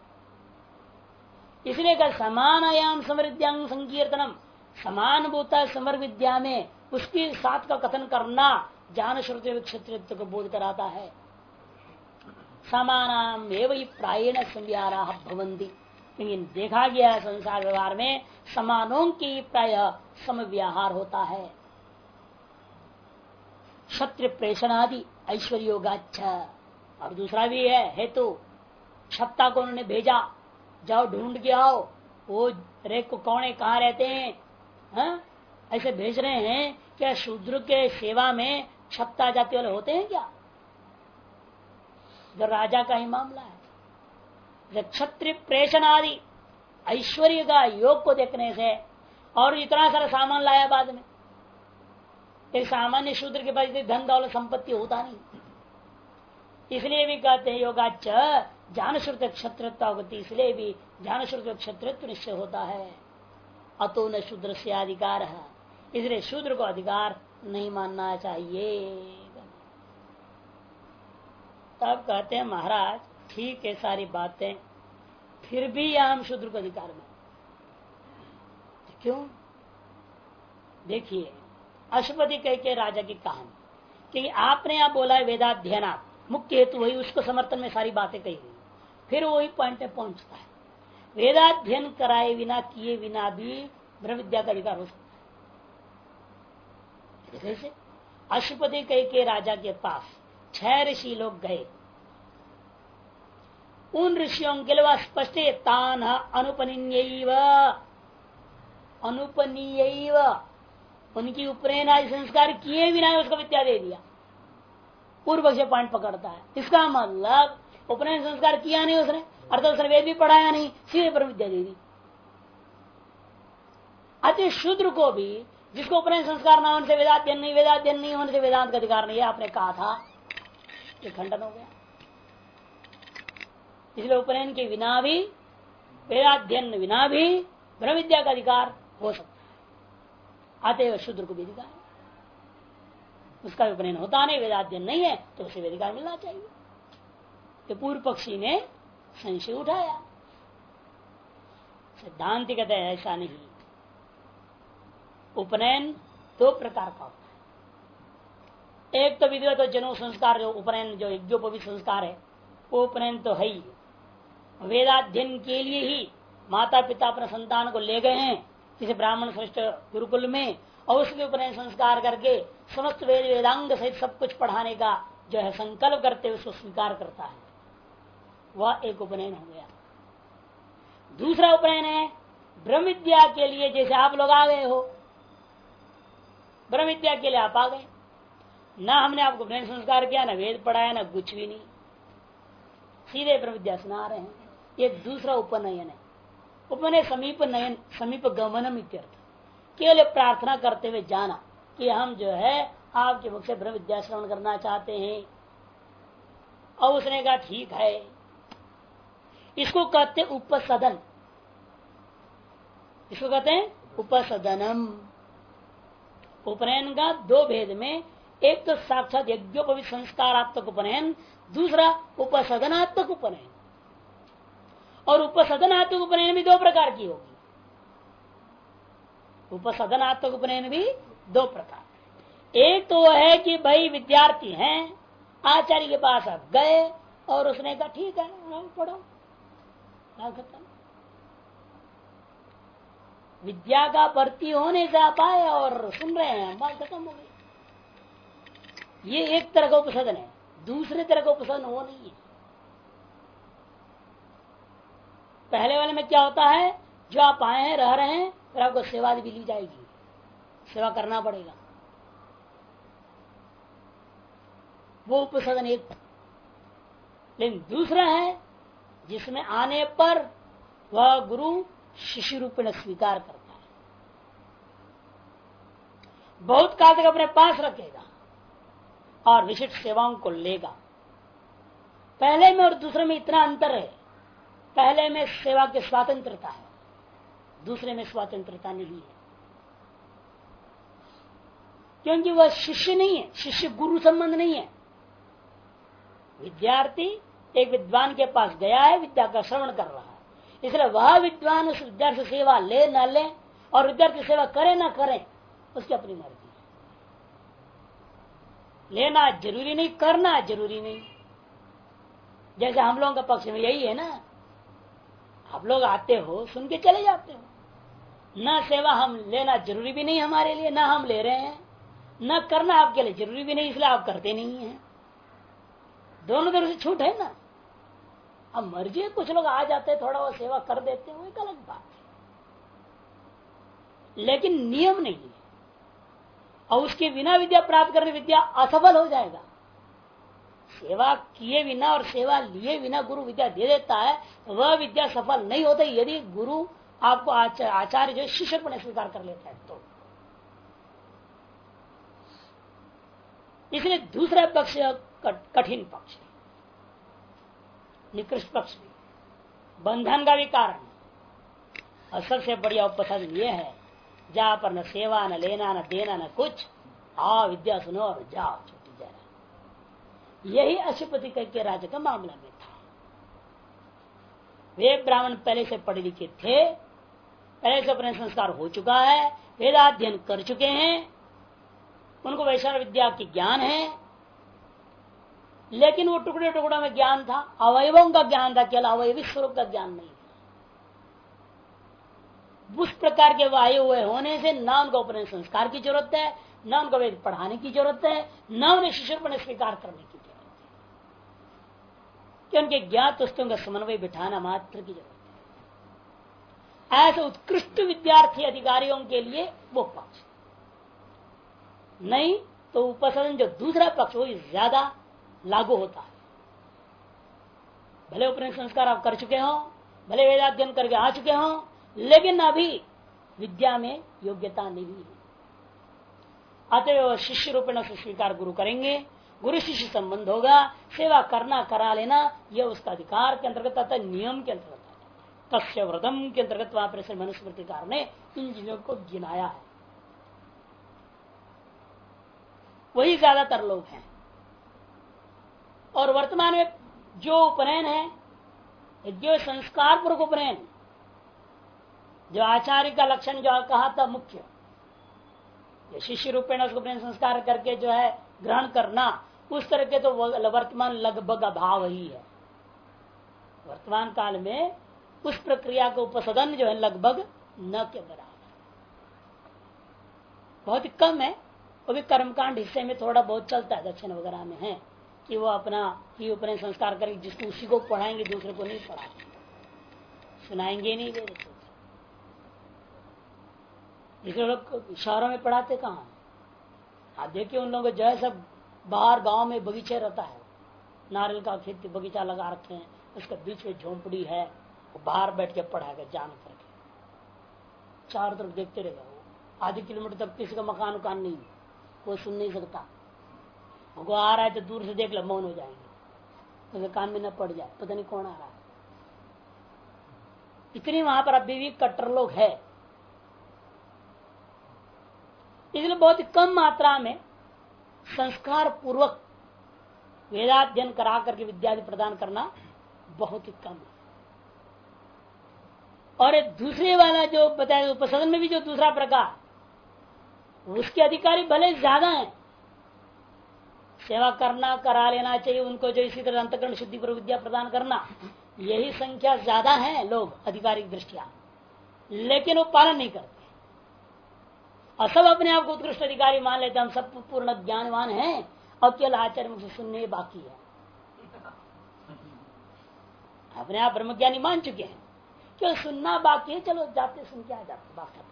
इसलिए कहा समानायाम समृद्धांग संकीर्तनम, समान भूता समर विद्या में उसकी साथ का कथन करना ज्ञान श्रुति क्षत्रित्व को बोध कराता है। समानाम एवं प्रायेण संव्यारा भवन्ति, क्योंकि देखा गया है संसार व्यवहार में समानों की प्राय समव्यवहार होता है। क्षत्रिय प्रेषण आदि ऐश्वर्योगाच्छ, और दूसरा भी है हेतु, छत्ता को उन्होंने भेजा, जाओ ढूंढ के आओ वो रेख को कौन कहाँ रहते हैं, हा? ऐसे भेज रहे हैं। क्या शूद्र के सेवा में छत्ता जाति वाले होते हैं क्या? जो राजा का ही मामला है। क्षत्रिय प्रेषण आदि ऐश्वर्य का योग को देखने से, और इतना सारा सामान लाया बाद में, एक सामान्य शूद्र के पास धन दौलत संपत्ति होता नहीं, इसलिए भी कहते हैं योगाच ज्ञान श्रुत क्षत्रित्व होती, इसलिए भी ज्ञान श्रुत क्षत्रित्व निश्चय होता है। अतो न शूद्र से अधिकार है, इसलिए शूद्र को अधिकार नहीं मानना चाहिए। तब कहते हैं महाराज ठीक है सारी बातें, फिर भी हम शूद्र को अधिकार में क्यों? देखिए अशुपति कह के राजा की कहानी, क्योंकि आपने यहाँ बोला है वेदाध्ययनात्, मुख्य हेतु वही, उसको समर्थन में सारी बातें कही गई, फिर वही पॉइंट पे पहुंचता है। वेदाध्ययन कराए बिना किए बिना भी ब्रह्म विद्या का अधिकार हो सकता है। जैसे अशुपति कह के राजा के पास 6 ऋषि लोग गए, उन ऋषियों के लिए स्पष्ट तान अनुपनीय उनकी उपनयन आदि संस्कार किए बिना उसको विद्या दे दिया। पूर्व से पॉइंट पकड़ता है, इसका मतलब उपनयन संस्कार किया नहीं उसने, अर्थात उसने वेद भी पढ़ाया नहीं, सीधे पर विद्या दे दी। अति शूद्र को भी, जिसको उपनयन संस्कार ना होने से वेदाध्ययन नहीं होने से वेदांत का अधिकार नहीं है, आपने कहा था, ये खंडन हो गया। इसलिए उपनयन के बिना भी, वेदाध्ययन बिना भी ब्रह्म विद्या का अधिकार हो सकता है। अतएव शूद्र को भी अधिकार है, उसका उपनयन होता नहीं, वेदाध्ययन नहीं है, तो उसे अधिकार मिलना चाहिए। तो पूर्व पक्षी ने संशय उठाया। सिद्धांत कहते हैं ऐसा नहीं, उपनयन 2 प्रकार का होता है। एक तो विधिवत जन्म संस्कार, जो उपनयन जो यज्ञोपवीत संस्कार है, वो उपनयन तो है ही। वेदाध्ययन के लिए ही माता पिता अपने संतान को ले गए हैं किसी ब्राह्मण श्रेष्ठ गुरुकुल में, और उसके उपनयन संस्कार करके समस्त वेद वेदांग सहित सब कुछ पढ़ाने का जो है संकल्प करते उसको स्वीकार करता है, वह एक उपनयन हो गया। दूसरा उपनयन है ब्रह्म विद्या के लिए, जैसे आप लोग आ गए हो, ब्रह्म विद्या के लिए आप आ गए, ना हमने आपको उपनयन संस्कार किया, ना वेद पढ़ाया, ना कुछ भी नहीं, सीधे ब्रह्म विद्या सुना रहे हैं। ये दूसरा उपनयन है। उपनयन समीप नयन, समीप गमनम इत्यर्थ, केवल प्रार्थना करते हुए जाना कि हम जो है आपके मुख से ब्रह्म विद्या श्रवण करना चाहते हैं, और उसने कहा ठीक है। इसको कहते उपसदन, इसको कहते हैं उपसदनम। उपनयन का 2 भेद में, एक तो साक्षात यज्ञोपवीत संस्कारात्मक उपनयन, दूसरा उपसदनात्मक उपनयन। और उपसदनात्मक उपनयन भी 2 प्रकार की होगी। उपसदनात्मक उपनयन भी 2 प्रकार। एक तो है कि भाई विद्यार्थी हैं, आचार्य के पास आप गए और उसने कहा ठीक है पढ़ो, खत्म। विद्या का भर्ती होने से आप आए और सुन रहे हैं, बात खत्म हो गई। ये एक तरह का उपसदन है। दूसरे तरह का उपसदन वो नहीं है। पहले वाले में क्या होता है, जो आप आए हैं रह रहे हैं, फिर आपको सेवा भी ली जाएगी, सेवा करना पड़ेगा, वो उपसदन एक। लेकिन दूसरा है जिसमें आने पर वह गुरु शिष्य रूप में स्वीकार करता है, बहुत काल तक अपने पास रखेगा और विशिष्ट सेवाओं को लेगा। पहले में और दूसरे में इतना अंतर है, पहले में सेवा की स्वतंत्रता है, दूसरे में स्वतंत्रता नहीं है, क्योंकि वह शिष्य नहीं है, शिष्य गुरु संबंध नहीं है। विद्यार्थी एक विद्वान के पास गया है, विद्या का श्रवण कर रहा है, इसलिए वह विद्वान उस विद्यार्थी सेवा ले न ले और विद्यार्थी सेवा करे न करे, उसकी अपनी मर्जी है। लेना जरूरी नहीं, करना जरूरी नहीं। जैसे हम लोगों का पक्ष में यही है ना, आप लोग आते हो, सुन के चले जाते हो। न सेवा हम लेना जरूरी भी नहीं हमारे लिए, न हम ले रहे हैं, न करना आपके लिए जरूरी भी नहीं, इसलिए आप करते नहीं है। दोनों तरफ से छूट है ना। अब मर्जी है, कुछ लोग आ जाते हैं, थोड़ा वो सेवा कर देते हैं, वो एक अलग बात है, लेकिन नियम नहीं है। और उसके बिना विद्या प्राप्त करने विद्या असफल हो जाएगा। सेवा किए बिना और सेवा लिए बिना गुरु विद्या दे देता है, वह विद्या सफल नहीं होता यदि गुरु आपको आचार्य जो शिष्य को स्वीकार कर लेता है तो। इसलिए दूसरा पक्ष कठिन पक्ष है, निकृष्ट पक्ष भी, बंधन का भी कारण। और सबसे बढ़िया उपसर्ग ये है, जहां पर न सेवा न लेना न देना न कुछ, आ विद्या सुनो और जाओ छुट्टी जा रहा। यही अशुपति के राजा का मामला में था। वे ब्राह्मण पहले से पढ़े लिखे थे, पहले से अपने संस्कार हो चुका है, वेदाध्ययन कर चुके हैं, उनको वैष्णव विद्या की ज्ञान है, लेकिन वो टुकड़े टुकड़ों में ज्ञान था, अवयवों का ज्ञान था, केवल अवयवी स्वरूप का ज्ञान नहीं था। उस प्रकार के वायु हुए होने से न उनको अपने संस्कार की जरूरत है, न उनको वेद पढ़ाने की जरूरत है, न उन्हें शिष्यपण स्वीकार करने की जरूरत है, कि उनके ज्ञात वस्तुओं का समन्वय बिठाना मात्र की जरूरत है। ऐसे उत्कृष्ट विद्यार्थी अधिकारियों के लिए वो पक्ष नहीं, तो उपसर्जन जो दूसरा पक्ष वो ज्यादा लागू होता है। भले उपनयन संस्कार आप कर चुके हो, भले वेदाध्ययन करके आ चुके हो, लेकिन अभी विद्या में योग्यता नहीं है। अतः शिष्य रूपेण से स्वीकार गुरु करेंगे, गुरु शिष्य संबंध होगा, सेवा करना करा लेना यह उसका अधिकार के अंतर्गत आता है, नियम के अंतर्गत आता है। तस्य व्रतम के अंतर्गत वहां पर मनुस्मृतिकार ने इन चीजों को गिनाया है। वही ज्यादातर लोग हैं। और वर्तमान में जो उपनयन है, जो संस्कार पूर्वक उपनयन, जो आचार्य का लक्षण जो कहा था मुख्य, जो शिष्य रूपेण उसको उपनयन संस्कार करके जो है ग्रहण करना, उस तरह के तो वर्तमान लगभग अभाव ही है। वर्तमान काल में उस प्रक्रिया का उपसदन जो है लगभग न के बराबर, बहुत ही कम है। वो भी कर्मकांड हिस्से में थोड़ा बहुत चलता है, दक्षिण वगैरह में है कि वो अपना ही उपनयन संस्कार करेंगे, जिसको उसी को पढ़ाएंगे, दूसरे को नहीं पढ़ाएंगे, सुनाएंगे नहीं दे रहे। दूसरे लोग शहरों में पढ़ाते कहाँ? आप देखिए उन लोगों को जो है सब बाहर गांव में बगीचे रहता है, नारियल का खेती बगीचा लगा रखे हैं, उसके बीच में झोंपड़ी है, वो बाहर बैठ के पढ़ाएगा जान करके, चारों तरफ देखते रहेगा। वो आधे किलोमीटर तक किसी का मकान उकान नहीं, कोई सुन नहीं सकता। वो आ रहा है तो दूर से देख लो, मौन हो जाएंगे, तो कान में न पड़ जाए, पता नहीं कौन आ रहा है। इतनी वहां पर अभी भी कट्टर लोग है। इसलिए बहुत ही कम मात्रा में संस्कार पूर्वक वेदाध्ययन करा करके विद्या प्रदान करना बहुत ही कम है। और एक दूसरे वाला जो बताया उपसदन में भी जो दूसरा प्रकार, उसके अधिकारी भले ज्यादा हैं, सेवा करना करा लेना चाहिए उनको, जो इसी तरह अंतःकरण शुद्धि पर विद्या प्रदान करना, यही संख्या ज्यादा है लोग आधिकारिक दृष्टिया, लेकिन वो पालन नहीं करते। और सब अपने आप को उत्कृष्ट अधिकारी मान लेते, हम सब पूर्ण ज्ञानवान हैं और केवल आचार्य मुझसे सुनने बाकी है। अपने आप ब्रह्मज्ञानी मान चुके हैं, केवल सुनना बाकी है, चलो जाते सुन के आ जाते, बात खत्म।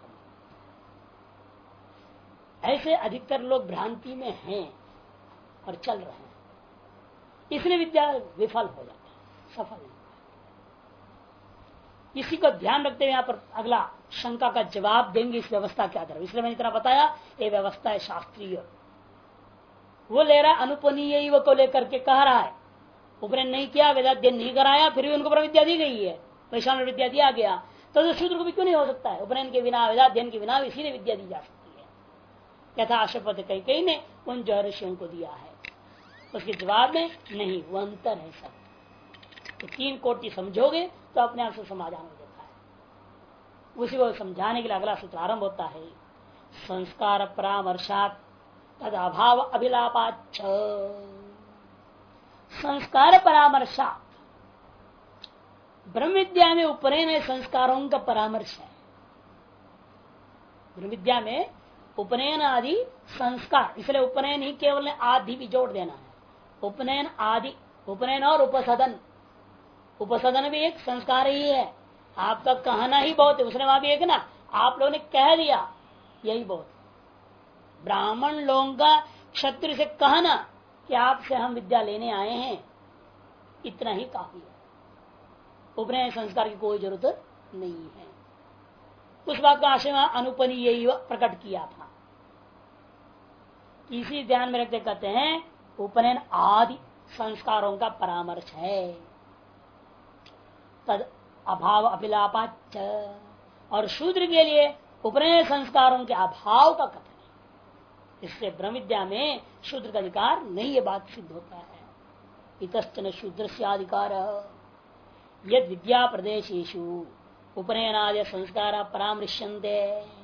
ऐसे अधिकतर लोग भ्रांति में हैं और चल रहे हैं, इसलिए विद्या विफल हो जाता है, सफल नहीं। इसी को ध्यान रखते हुए यहाँ पर अगला शंका का जवाब देंगे इस व्यवस्था के आधार। इसलिए मैंने इतना बताया, ये व्यवस्था है शास्त्रीय। वो ले रहा है अनुपनीय को लेकर के कह रहा है, उपनयन नहीं किया, वेदाध्ययन नहीं कराया, फिर भी उनको ब्रह्म विद्या दी गई है, वैष्णव विद्या दिया गया, तो शूद्र को भी क्यों नहीं हो सकता है? उपनयन के बिना, वेदाध्ययन के बिना इसीलिए विद्या दी जा सकती है। यथा अशुपति कई ने उन जो ऋषियों को दिया है। उसके जवाब में नहीं, वो अंतर है सब। तो 3 कोटि समझोगे तो अपने आप से समाधान हो जाता है। उसी को समझाने के लिए अगला सूत्र आरंभ होता है, संस्कार परामर्शात तद अभाव अभिलापाच्छ। संस्कार परामर्शात ब्रह्म विद्या में उपनयन संस्कारों का परामर्श है। ब्रह्म विद्या में उपनयन आदि संस्कार, इसलिए उपनयन ही केवल आदि भी जोड़ देना है। उपनयन आदि, उपनयन और उपसदन, उपसदन भी एक संस्कार ही है। आपका कहना ही बहुत है, उसने वहां भी एक ना आप लोगों ने कह दिया, यही बहुत। ब्राह्मण लोगों का क्षत्रिय से कहना कि आपसे हम विद्या लेने आए हैं, इतना ही काफी है। उपनयन संस्कार की कोई जरूरत नहीं है। उस बात का आशय अनुपनीय प्रकट किया था। इसी ध्यान में रखते कहते हैं उपनयन आदि संस्कारों का परामर्श है। तद अभाव अभिलापाच, और शूद्र के लिए उपनयन संस्कारों के अभाव का कथन है। इससे ब्रह्म विद्या में शूद्र का अधिकार नहीं, ये बात सिद्ध होता है। इतश्चन शूद्र से अधिकार यद विद्या प्रदेशेषु उपनयनादि संस्कार परामृश्यन्ते।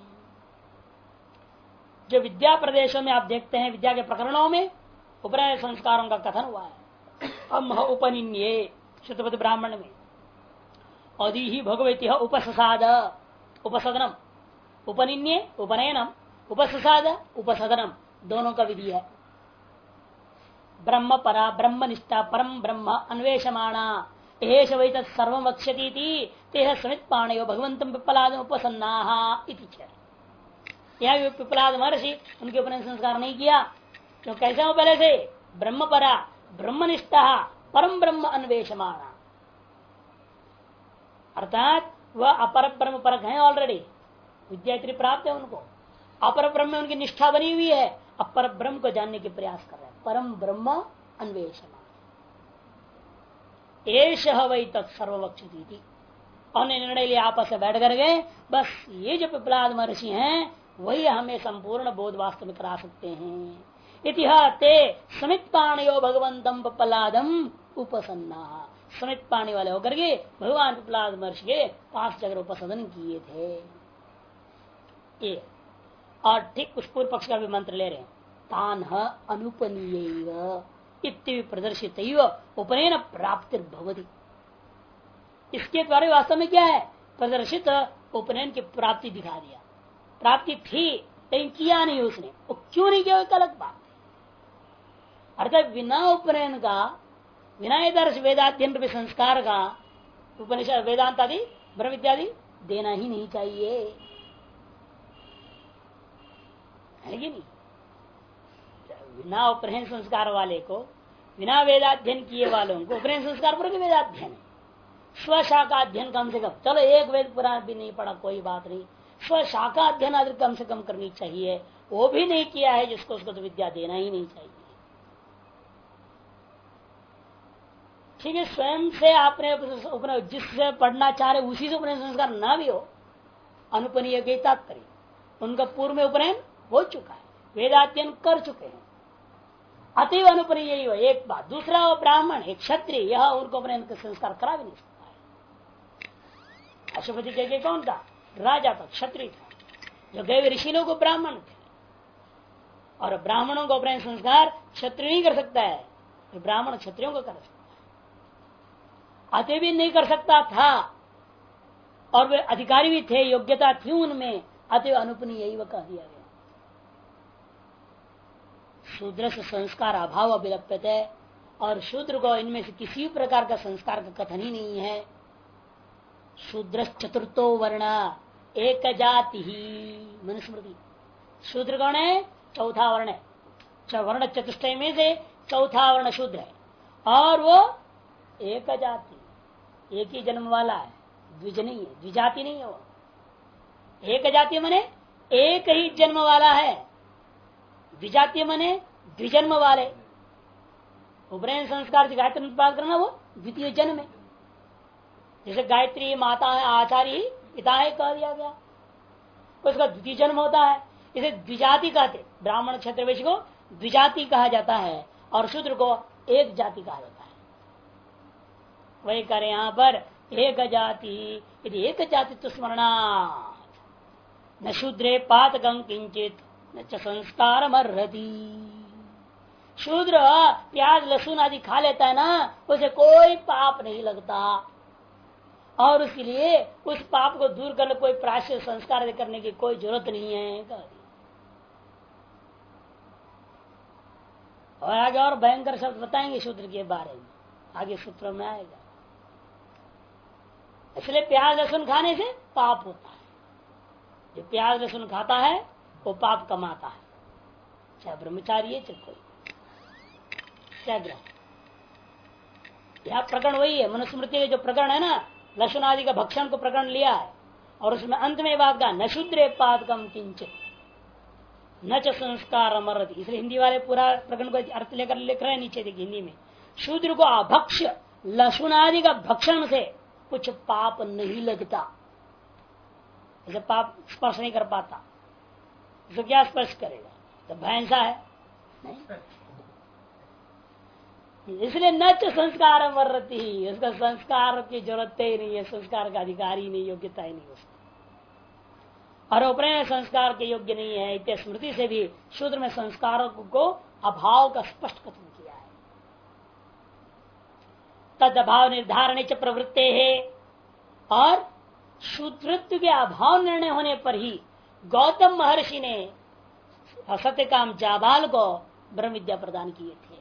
जो विद्या प्रदेशों में आप देखते हैं, विद्या के प्रकरणों में उपनयन संस्कारों का कथन हुआ है। हम उपनिन्ये शतपथ ब्राह्मण में अदि ही भगवती उपससाद उपसदनम, उपनिन्ये उपनयनम, उपससाद उपसदनम, दोनों का विधि है। ब्रह्म परा ब्रह्मनिष्ठा परम ब्रह्म अन्वेषमाणा एष वै तत्सर्व वक्ष्यति तेह समित पाणयो भगवंतम पिप्पलाद उपसन्नाः इति च। यह पिप्पलाद महर्षि उनके उपनयन संस्कार नहीं किया, क्यों? कैसे हो? पहले से ब्रह्म परा ब्रह्मनिष्ठा परम ब्रह्म अन्वेषमाणा, अर्थात वह अपर ब्रह्म परक है। ऑलरेडी विद्या इतनी प्राप्त है उनको, अपर ब्रह्म में उनकी निष्ठा बनी हुई है, अपर ब्रह्म को जानने के प्रयास कर रहे हैं। परम ब्रह्म अन्वेषण एष वै तत्सर्ववक्षति, और निर्णय लिया आपस में बैठ कर गए, बस ये जो पिपलाद महर्षि हैं वही हमें संपूर्ण बोध वास्तव में करा सकते हैं। इतिहास ते समित पाणियो भगवंतम पिपलादम उपसन्ना, समित पाणी वाले होकर के भगवान पिपलाद महर्षि के पास जाकर उपसदन किए थे। ये और ठीक उस पूर्व पक्ष का भी मंत्र ले रहे हैं, तान अनुपनीय इत्य प्रदर्शित उपनयन प्राप्ति भवति। इसके द्वारा वास्तव में क्या है? प्रदर्शित उपनयन की प्राप्ति दिखा दिया। प्राप्ति थी लेकिन किया नहीं उसने, वो क्यों नहीं किया? एक अलग बात है। अर्थात बिना उपनयन का, बिना दर्श वेदाध्ययन रूपी संस्कार का उपनिषद वेदांत आदि ब्रह्म इत्यादि देना ही नहीं चाहिए, है कि नहीं? बिना उपनयन संस्कार वाले को, बिना वेदाध्ययन किए वालों को उपनयन संस्कार पर वेदाध्ययन, स्वशाखा अध्ययन कम से कम, चलो एक वेद पुराण भी नहीं पढ़ा कोई बात नहीं, स्वशाखा अध्ययन आदि कम से कम करनी चाहिए। वो भी नहीं किया है जिसको, उसको तो विद्या देना ही नहीं चाहिए। ठीक है, स्वयं से आपने जिससे पढ़ना चाह रहे उसी से उपनयन संस्कार ना भी हो, अनुपनीय के तात्पर्य उनका पूर्व में उपनयन हो चुका है, वेदाध्ययन कर चुके हैं, अतीव अनुपनीय एक बात। दूसरा वो ब्राह्मण एक क्षत्रिय, यह उनको उपनयन का संस्कार करा भी नहीं सकता है। अशुपति जगह कौन था? राजा था, क्षत्रिय था, जो गए ऋषि लोग को ब्राह्मण थे, और ब्राह्मणों को उपनयन संस्कार क्षत्रिय नहीं कर सकता है, ब्राह्मण क्षत्रियों को कर सकता है। अतः भी नहीं कर सकता था, और वे अधिकारी भी थे, योग्यता थी उनमें, अतः अनुपनीय यही कह दिया गया। शूद्र से संस्कार अभाव अभिलप्यते है, और शूद्र को इनमें से किसी प्रकार का संस्कार का कथन ही नहीं है। शूद्र चतुर्थो वर्ण एक जाति ही मनुस्मृति। शूद्र कौन है? चौथा वर्ण है। वर्ण चतुष्टय में से चौथा वर्ण शूद्र है, और वो एक जाति, एक ही जन्म वाला है, द्विज नहीं है, द्विजाति नहीं है। वो एक जाति मने एक ही जन्म वाला है, द्विजातीय मने द्विजन्म वाले। उपनयन संस्कार से गायत्री उत्पाद करना वो द्वितीय जन्म है। जैसे गायत्री माता है, आचार्य पिता है कह दिया गया, उसका द्वितीय जन्म होता है। इसे द्विजाति कहते, ब्राह्मण क्षेत्र वैश्य को द्विजाति कहा जाता है, और शूद्र को एक जाति कहा जाता है। वही करे यहाँ पर एक जाति, यदि एक जाति तो स्मरणात् न शूद्रे पातकं किंचित न च संस्कार मर्हति। शूद्र प्याज लहसुन आदि खा लेता है ना, उसे कोई पाप नहीं लगता, और उसके लिए उस पाप को दूर करने कोई प्रायश्चित संस्कार करने की कोई जरूरत नहीं है। और आगे और भयंकर शब्द बताएंगे शूद्र के बारे में, आगे सूत्र में आएगा। इसलिए प्याज लहसुन खाने से पाप होता है। जो प्याज लहसुन खाता है वो पाप कमाता है, चाहे ब्रह्मचारी है चाहे कोई, क्या ग्रह। यह प्रकरण वही है, मनुस्मृति के जो प्रकरण है ना, लहसुन आदि का भक्षण को प्रकरण लिया है और उसमें अंत में बात का न शूद्रे पादकम किंचित न च संस्कार अमरति। इसलिए हिंदी वाले पूरा प्रकरण को अर्थ लेकर लिख रहे हैं नीचे देखिए हिंदी में, शूद्र को अभक्ष्य लहसुन आदि का भक्षण से कुछ पाप नहीं लगता। जैसे पाप स्पर्श नहीं कर पाता तो क्या स्पर्श करेगा, तो भैंसा है नहीं। इसलिए न च संस्कार वर्रति, उसका संस्कार की जरूरत ही नहीं है, संस्कार का अधिकारी नहीं, योग्यता ही नहीं उसकी, और उपनयन संस्कार के योग्य नहीं है। इतने स्मृति से भी शूद्र में संस्कारों को अभाव का स्पष्ट कथन किया है। तद अभाव निर्धारण च प्रवृत्ते है, और शूद्रत्व के अभाव निर्णय होने पर ही गौतम महर्षि ने सत्यकाम जाबाल को ब्रह्म विद्या प्रदान किए थे।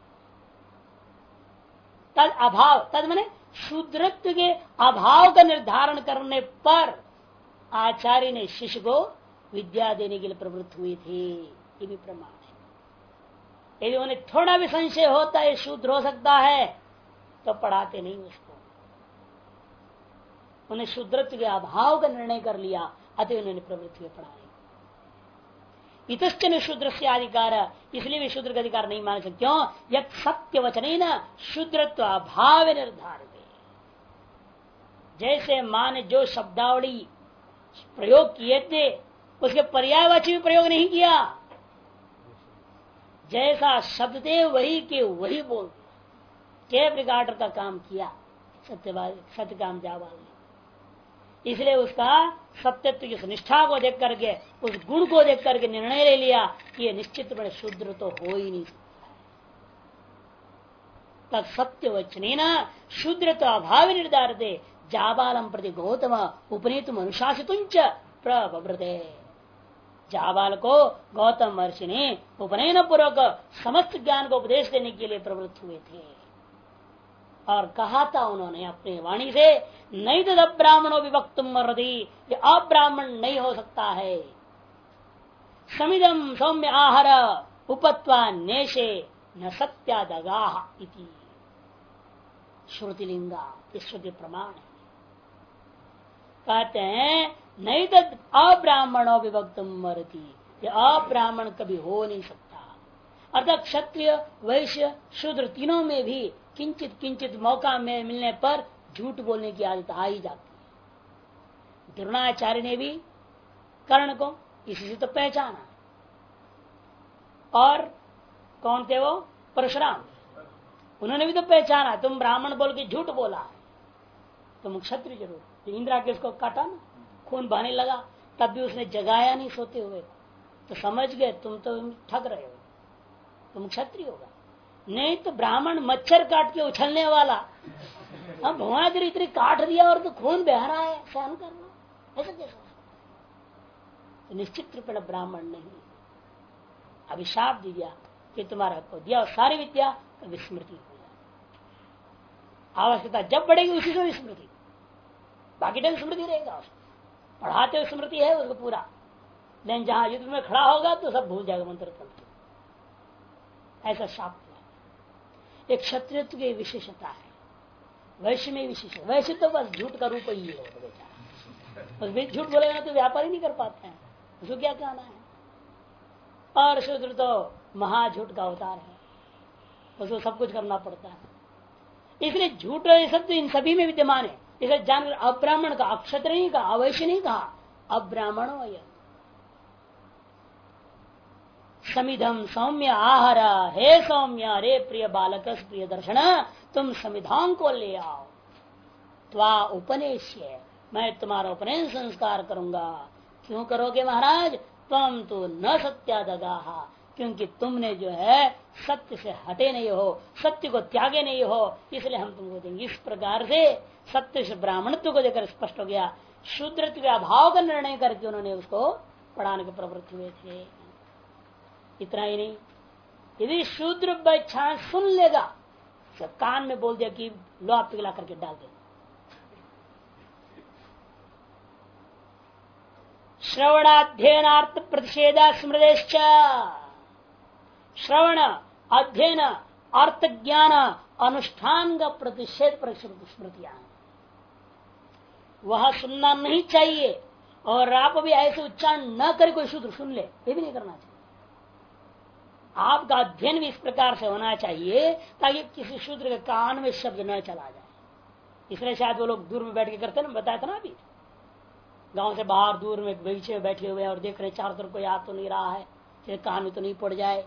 तद अभाव, तद माने शूद्रत्व के अभाव का निर्धारण करने पर आचार्य ने शिष्य को विद्या देने के लिए प्रवृत्त हुए थे। ये भी प्रमाण है। यदि उन्हें थोड़ा भी संशय होता है शूद्र हो सकता है तो पढ़ाते नहीं उसको, उन्हें शूद्रत्व के अभाव का निर्णय कर लिया, अतः उन्होंने प्रवृत्ति में पढ़ाए। इतश्चन शूद्र से अधिकार, इसलिए भी शूद्र का अधिकार नहीं मान सकते। क्यों? यह सत्य वचन न शूद्रत्व अभाव निर्धारित। जैसे माने जो शब्दावली प्रयोग किए थे उसके पर्यायवाची भी प्रयोग नहीं किया, जैसा शब्द थे वही के वही बोल टेप रिकॉर्डर का काम किया सत्यकाम जाबाल ने। इसलिए उसका सत्यत्व की निष्ठा को देख करके, उस गुण को देख करके निर्णय ले लिया कि ये निश्चित रूप से शूद्र तो हो ही नहीं सकता है। तब सत्य वचने न शूद्र तो अभाव निर्धारित जाबालम प्रति गौतम उपनीत अनुशासित प्रवृते। जाबाल को गौतम महर्षि ने उपनयन पूर्वक समस्त ज्ञान को उपदेश देने के लिए प्रवृत्त हुए थे। और कहा था उन्होंने अपनी वाणी से, नहीं तो ब्राह्मणों विभक्तुम मर्दी, ये अब्राह्मण नहीं हो सकता है। समिदम सौम्य आहार उपत्वा नेशे न सत्यादगाह इति श्रुतिलिंगा, ये श्रुति प्रमाण है। कहते हैं नहीं तो अब्राह्मणों विभक्तुम मर्दी, ये अब्राह्मण कभी हो नहीं सकता। अर्थात क्षत्रिय वैश्य शूद्र तीनों में भी किंचित किंचित मौका में मिलने पर झूठ बोलने की आदत आ ही जाती है। द्रोणाचार्य ने भी कर्ण को इसी से तो पहचाना। और कौन थे वो? परशुराम, उन्होंने भी तो पहचाना, तुम ब्राह्मण बोल के झूठ बोला, तुम क्षत्रिय जरूर। इंद्रा के उसको काटा ना, खून बहने लगा, तब भी उसने जगाया नहीं सोते हुए, तो समझ गए तुम तो ठग रहे हो, तुम क्षत्रिय होगा। नहीं तो ब्राह्मण मच्छर काट के उछलने वाला, अब भगवान इतनी काट दिया और तो खून बह रहा है, सहन करना ऐसा कैसा? तो निश्चित रूप में ब्राह्मण नहीं, अभिशाप दिया कि तुम्हारा को दिया और सारी विद्या विस्मृति हो जाए। आवश्यकता जब बढ़ेगी उसी से विस्मृति, बाकी टाइम स्मृति रहेगा। उसको पढ़ाते हुए स्मृति है उसको पूरा, लेकिन जहां युद्ध में खड़ा होगा तो सब भूल जाएगा मंत्र तंत्र। ऐसा शाप किया। एक क्षत्रियत्व की विशेषता है, वैश्य में विशेष। वैश्य तो बस झूठ का रूप ही है बेचारा, बस झूठ बोलेगा ना तो व्यापार ही नहीं कर पाते हैं, उसको क्या कहना है। और शूद्र तो महा झूठ का अवतार है, उसको सब कुछ करना पड़ता है। इसलिए झूठ सब तो इन सभी में विद्यमान है। इसलिए जानकर अब्राह्मण का, अक्षत्र नहीं कहा, अवैश्य नहीं कहा, अब्राह्मण हो। यह समिधम सौम्य आहार, हे सौम्य, रे प्रिय बालक प्रिय दर्शन, तुम समिधान को ले आओ। त्वा उपनेश्य, मैं तुम्हारा उपनयन संस्कार करूंगा। क्यों करोगे महाराज? तुम तो न सत्यादगाह, क्योंकि तुमने जो है सत्य से हटे नहीं हो, सत्य को त्यागे नहीं हो, इसलिए हम तुमको देंगे। इस प्रकार से सत्य से ब्राह्मणत्व को देकर स्पष्ट हो गया। शूद्रत्व के अभाव का निर्णय करके उन्होंने उसको पढ़ाने के प्रवृत्त हुए थे। इतना ही नहीं, यदि शूद्र बच्छा सुन लेगा, सब कान में बोल दिया कि लो आप पिघला करके डाल दे। श्रवणाध्ययनार्थ प्रतिषेध स्मृदेश्च, श्रवण अध्ययन अर्थ ज्ञान अनुष्ठान का प्रतिषेध स्मृतियां, वह सुनना नहीं चाहिए। और आप भी ऐसे उच्चारण न करे कोई शूद्र सुन ले, ये भी नहीं करना चाहिए। आपका अध्ययन भी इस प्रकार से होना चाहिए ताकि किसी शूद्र के कान में शब्द न चला जाए। इसलिए शायद वो लोग दूर में बैठ के करते ना, बताया था ना अभी, गांव से बाहर दूर में बगीचे में बैठे हुए और देख रहे चारों तरफ कोई आ तो नहीं रहा है, कान में तो नहीं पड़ जाए।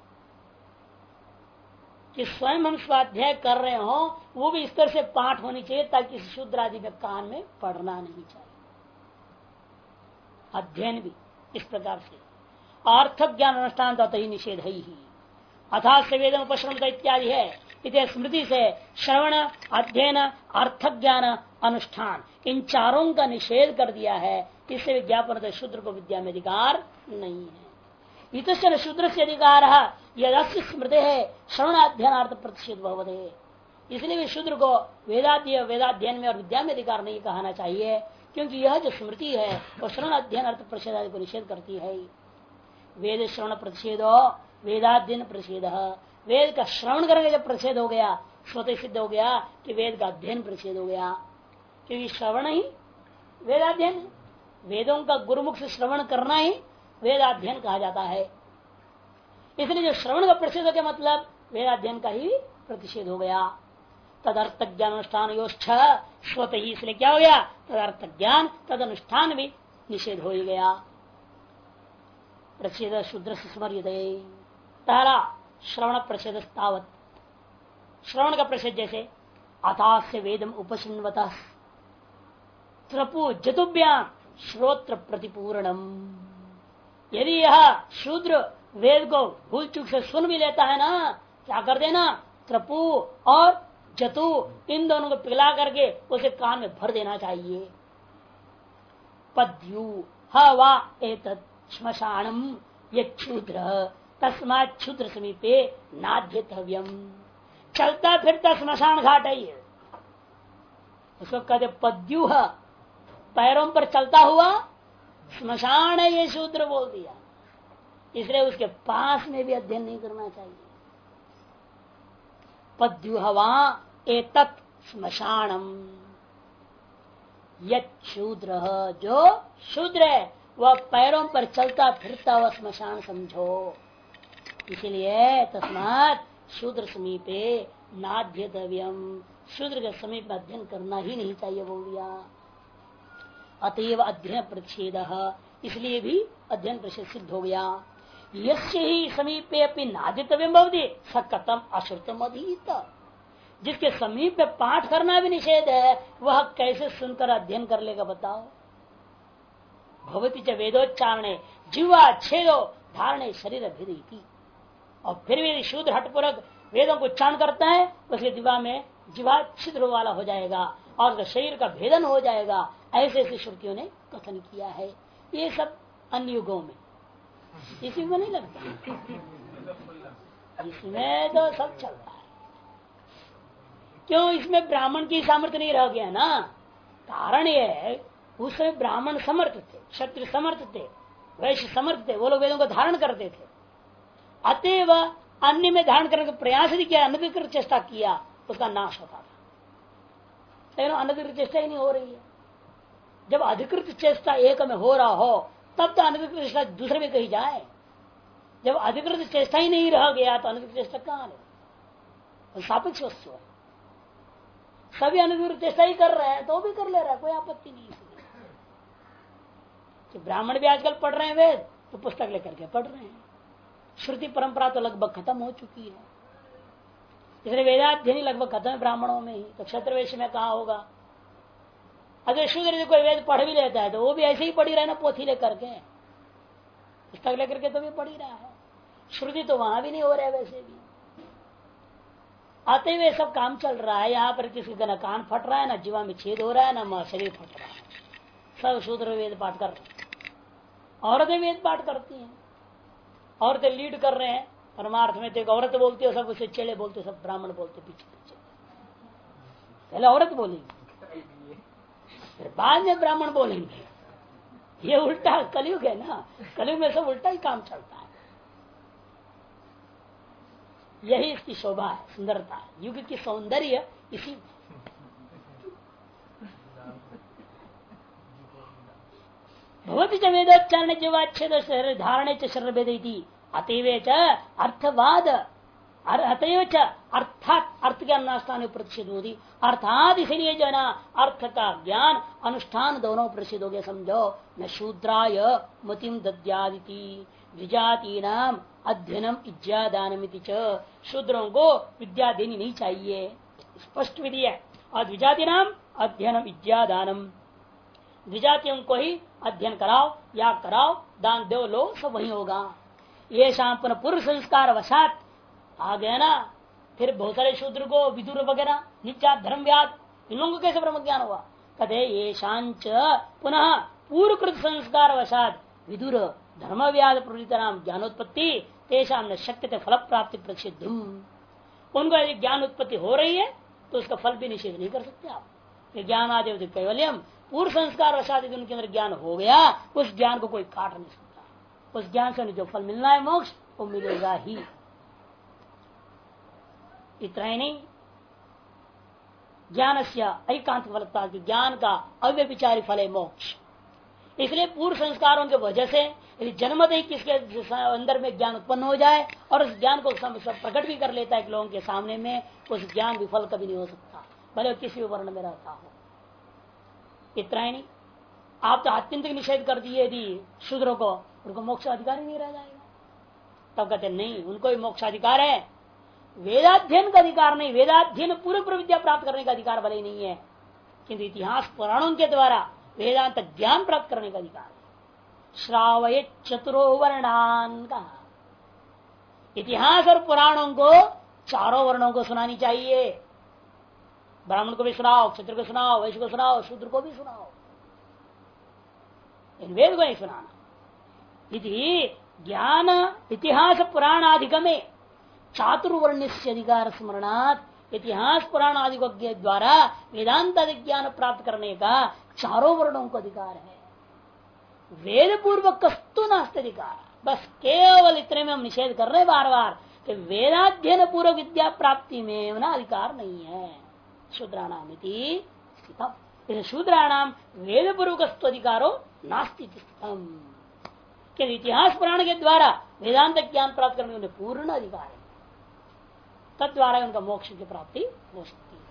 कि स्वयं हम स्वाध्याय कर रहे हो, वो भी इस तरह से पाठ होनी चाहिए ताकि शूद्र आदि के कान में पढ़ना नहीं चाहिए। अध्ययन भी इस प्रकार से अर्थ ज्ञान अनुष्ठान तो ही निषेध है ही। अथा वेदम उपश्रम इत्यादि है, इस स्मृति से श्रवण अध्ययन अर्थ ज्ञान अनुष्ठान इन चारों का निषेध कर दिया है। इससे विज्ञापन शूद्र को विद्या में अधिकार नहीं है। इत शूद्र से अधिकार यदस्य स्मृति है श्रवण अध्ययनार्थ प्रतिषेध भवते, इसलिए भी शूद्र को वेदाध्ययन में और विद्या में अधिकार नहीं कहना चाहिए, क्योंकि यह जो स्मृति है वो श्रवण अध्ययन अर्थ प्रतिषेध आदि को निषेध करती है। वेद श्रवण प्रतिषेधो वेदाध्ययन प्रतिषेध, वेद का श्रवण करके जब प्रतिषेध हो गया, स्वतः सिद्ध हो गया कि वेद का अध्ययन प्रतिषेध हो गया, क्योंकि श्रवण ही वेदाध्ययन है। वेदों का गुरुमुख से श्रवण करना ही वेदाध्ययन कहा जाता है। इसलिए जो श्रवण का प्रतिषेध के मतलब वेदाध्ययन का ही प्रतिषेध हो गया। तदर्थ ज्ञान अनुष्ठान योश्च स्वतः ही, इसलिए क्या हो गया, तदर्थ ज्ञान तद अनुष्ठान भी निषेध हो ही गया। प्रतिषेध शूद्र से स्मर्यते। पहला श्रवण प्रतिषेध तावत, श्रवण का प्रतिषेध जैसे अथास्य वेदम उपशृण्वत त्रपु जतुभ्याम श्रोत्र प्रतिपूर्णम, यदि यह शूद्र वेद को भूल चूक से सुन भी लेता है ना, क्या कर देना, त्रपु और जतु इन दोनों को पिघला करके उसे कान में भर देना चाहिए। पद्यु हवा एतत् श्मशानम यक्षूद्र तस्मात् क्षुद्र समीपे नाध्यतव्यम, चलता फिरता श्मशान घाट है ये, उसको कहते पद्युह, पैरों पर चलता हुआ श्मशान है ये, शूद्र बोल दिया। इसलिए उसके पास में भी अध्ययन नहीं करना चाहिए। पद्युहवा एतत् श्मशानम यक्षूद्र, जो शूद्र है वह पैरों पर चलता फिरता हुआ श्मशान समझो। इसलिए तस्मात् शूद्र समीपे नाध्यतव्यम, शूद्र के समीप अध्ययन करना ही नहीं चाहिए बोल दिया। अतएव अध्ययन प्रतिषेध, इसलिए भी अध्ययन प्रतिषेध सिद्ध हो गया। यस्य ही समीपे अपनी नादितव्यम भवति स कथम अश्रुतम अधीत, जिसके समीप में पाठ करना भी निषेध है वह कैसे सुनकर अध्ययन कर लेगा बताओ। भवती च वेदोच्चारणे जीवा छेदो धारणे शरीर भेदी, और फिर भी शुद्ध हटपूर्वक वेदों को उच्चारण करता है उसके दिवा में जीवा छिद्र वाला हो जाएगा और उसका शरीर का भेदन हो जाएगा। ऐसे ऐसे श्रुतियों ने कथन किया है। ये सब अन्य युगों में, इसी में नहीं लगता, इसमें तो सब चल रहा है। क्यों, इसमें ब्राह्मण की सामर्थ्य नहीं रह गया ना। कारण ये है उसमें ब्राह्मण समर्थ थे, क्षत्रिय समर्थ थे, वैश्य समर्थ थे, वो लोग वेदों को धारण करते थे। अतएव अन्य में धारण करने का प्रयास ही किया, अनधिकृत चेष्टा किया, उसका नाश होता था। लेकिन अनधिकृत चेष्टा ही नहीं हो रही है। जब अधिकृत चेष्टा एक में हो रहा हो तब तो अनधिकृत चेष्टा दूसरे में कही जाए। जब अधिकृत चेष्टा ही नहीं रह गया तो अनधिकृत चेष्टा कहां है, सापेक्ष वस्तु है। सभी अनधिकृत चेष्टा ही कर रहे हैं तो भी कर ले रहा है, कोई आपत्ति नहीं है। ब्राह्मण भी आजकल पढ़ रहे हैं वेद, तो पुस्तक लेकर के पढ़ रहे हैं। श्रुति परंपरा तो लगभग खत्म हो चुकी है, इसलिए वेदाध्ययन लगभग खत्म है ब्राह्मणों में ही। तो क्षत्र वैश्य में कहा होगा। अगर शूद्र कोई वेद पढ़ भी लेता है तो वो भी ऐसे ही पढ़ी रहे ना, पोथी लेकर के, पुस्तक लेकर के तो भी पढ़ी रहा है। श्रुति तो वहां भी नहीं हो रहा है वैसे भी। आते हुए सब काम चल रहा है, यहाँ पर किसी का न कान फट रहा है, ना जीवा में छेद हो रहा है, ना शरीर फट रहा है, सब शूद्र वेद पाठ कर रहे हैं। औरतें वेद पाठ करती हैं, औरतें लीड कर रहे हैं परमार्थ में। तो एक औरत बोलती है, सब उसे चेले बोलते, सब ब्राह्मण बोलते पीछे पीछे। पहले औरत बोलेंगे, फिर बाद में ब्राह्मण बोलेंगे। ये उल्टा कलयुग है ना, कलयुग में सब उल्टा ही काम चलता है। यही इसकी शोभा है, सुंदरता है, युग की सौंदर्य इसी भगवती च वेदोच्चारण जीवाच्छेद धारणे च शरण भेदी अतएव च अर्थवाद अतएव च अर्थात अर्थ के अनुष्ठान प्रतिषेध होती, अर्थात इसलिए जो है ना अर्थ का ज्ञान अनुष्ठान दोनों प्रतिषेध हो गया। समझो, न शूद्राय मतिम दद्यादिति द्विजाती नाम अध्ययनम इज्जादानमिति च, शूद्रों को विद्या देनी नहीं चाहिए, स्पष्ट विधि है। और द्विजाति नाम अध्ययनम इज्जादानम, द्विजातियों को ही अध्ययन कराओ या कराओ, दान दो लो, सब वही होगा। ये शाम पूर्व संस्कार वशात आ गया ना, फिर बहुत सारे शूद्र को विदुर वगैरह नित्या धर्म व्याद, इन लोगों को कैसे ब्रह्म ज्ञान हुआ? कहते ये शांच पुनः पूर्वकृत संस्कार वशात विदुर धर्म व्याध प्रवृत्त नाम ज्ञानोत्पत्ति तेषा न शक्य फल प्राप्ति प्रसिद्ध। उनको यदि ज्ञान उत्पत्ति हो रही है तो उसका फल भी निषेध नहीं कर सकते आप। ज्ञान आदि कैवल्यम पूर्व संस्कार वशात यदि उनके अंदर ज्ञान हो गया, उस ज्ञान को कोई काट नहीं सकता। उस ज्ञान से जो फल मिलना है मोक्ष, वो मिलेगा ही। इतना ही नहीं, ज्ञान से एकांत फलता, ज्ञान का अव्यभिचारी फल है मोक्ष। इसलिए पूर्व संस्कारों के वजह से यदि जन्मत ही किसके अंदर में ज्ञान उत्पन्न हो जाए और उस ज्ञान को प्रकट भी कर लेता है लोगों के सामने में, उस ज्ञान विफल कभी नहीं हो सकता, भले किसी भी वर्ण में रहता हो। इतना ही नहीं, आप तो आत्यंतिक निषेध कर दिए यदि शूद्रों को, उनको मोक्ष अधिकार ही नहीं रह जाएगा। तब कहते नहीं, उनको भी मोक्ष अधिकार है, वेदाध्ययन का अधिकार नहीं, वेदाध्ययन पूर्व विद्या प्राप्त करने का अधिकार भले ही नहीं है, किंतु इतिहास पुराणों के द्वारा वेदांत ज्ञान प्राप्त करने का अधिकार है। श्रावय चतुरो वर्णान का, इतिहास और पुराणों को चारों वर्णों को सुनानी चाहिए। ब्राह्मण को भी सुनाओ, क्षत्रिय को सुनाओ, वैश्य को सुनाओ, शूद्र को भी सुनाओ, इन वेद को नहीं सुनाना। यदि ज्ञान इतिहास पुराणाधिगमे चातुर्वर्ण से अधिकार स्मरणात्, इतिहास पुराण आदि के द्वारा वेदांत आदि ज्ञान प्राप्त करने का चारों वर्णों को अधिकार है। वेद पूर्वक कस्तु नास्ति अधिकार, बस केवल इतने में हम निषेध कर रहे बार बार कि वेदाध्ययन पूर्व विद्या प्राप्ति में ना अधिकार नहीं है। शूद्राणाम स्थितम, शूद्राणाम वेद पूर्वक अधिकारो नास्ति स्थितम, कि इतिहास पुराण के द्वारा वेदांत ज्ञान प्राप्त करने में पूर्ण अधिकार है, तद्वारा उनका मोक्ष की प्राप्ति हो सकती है।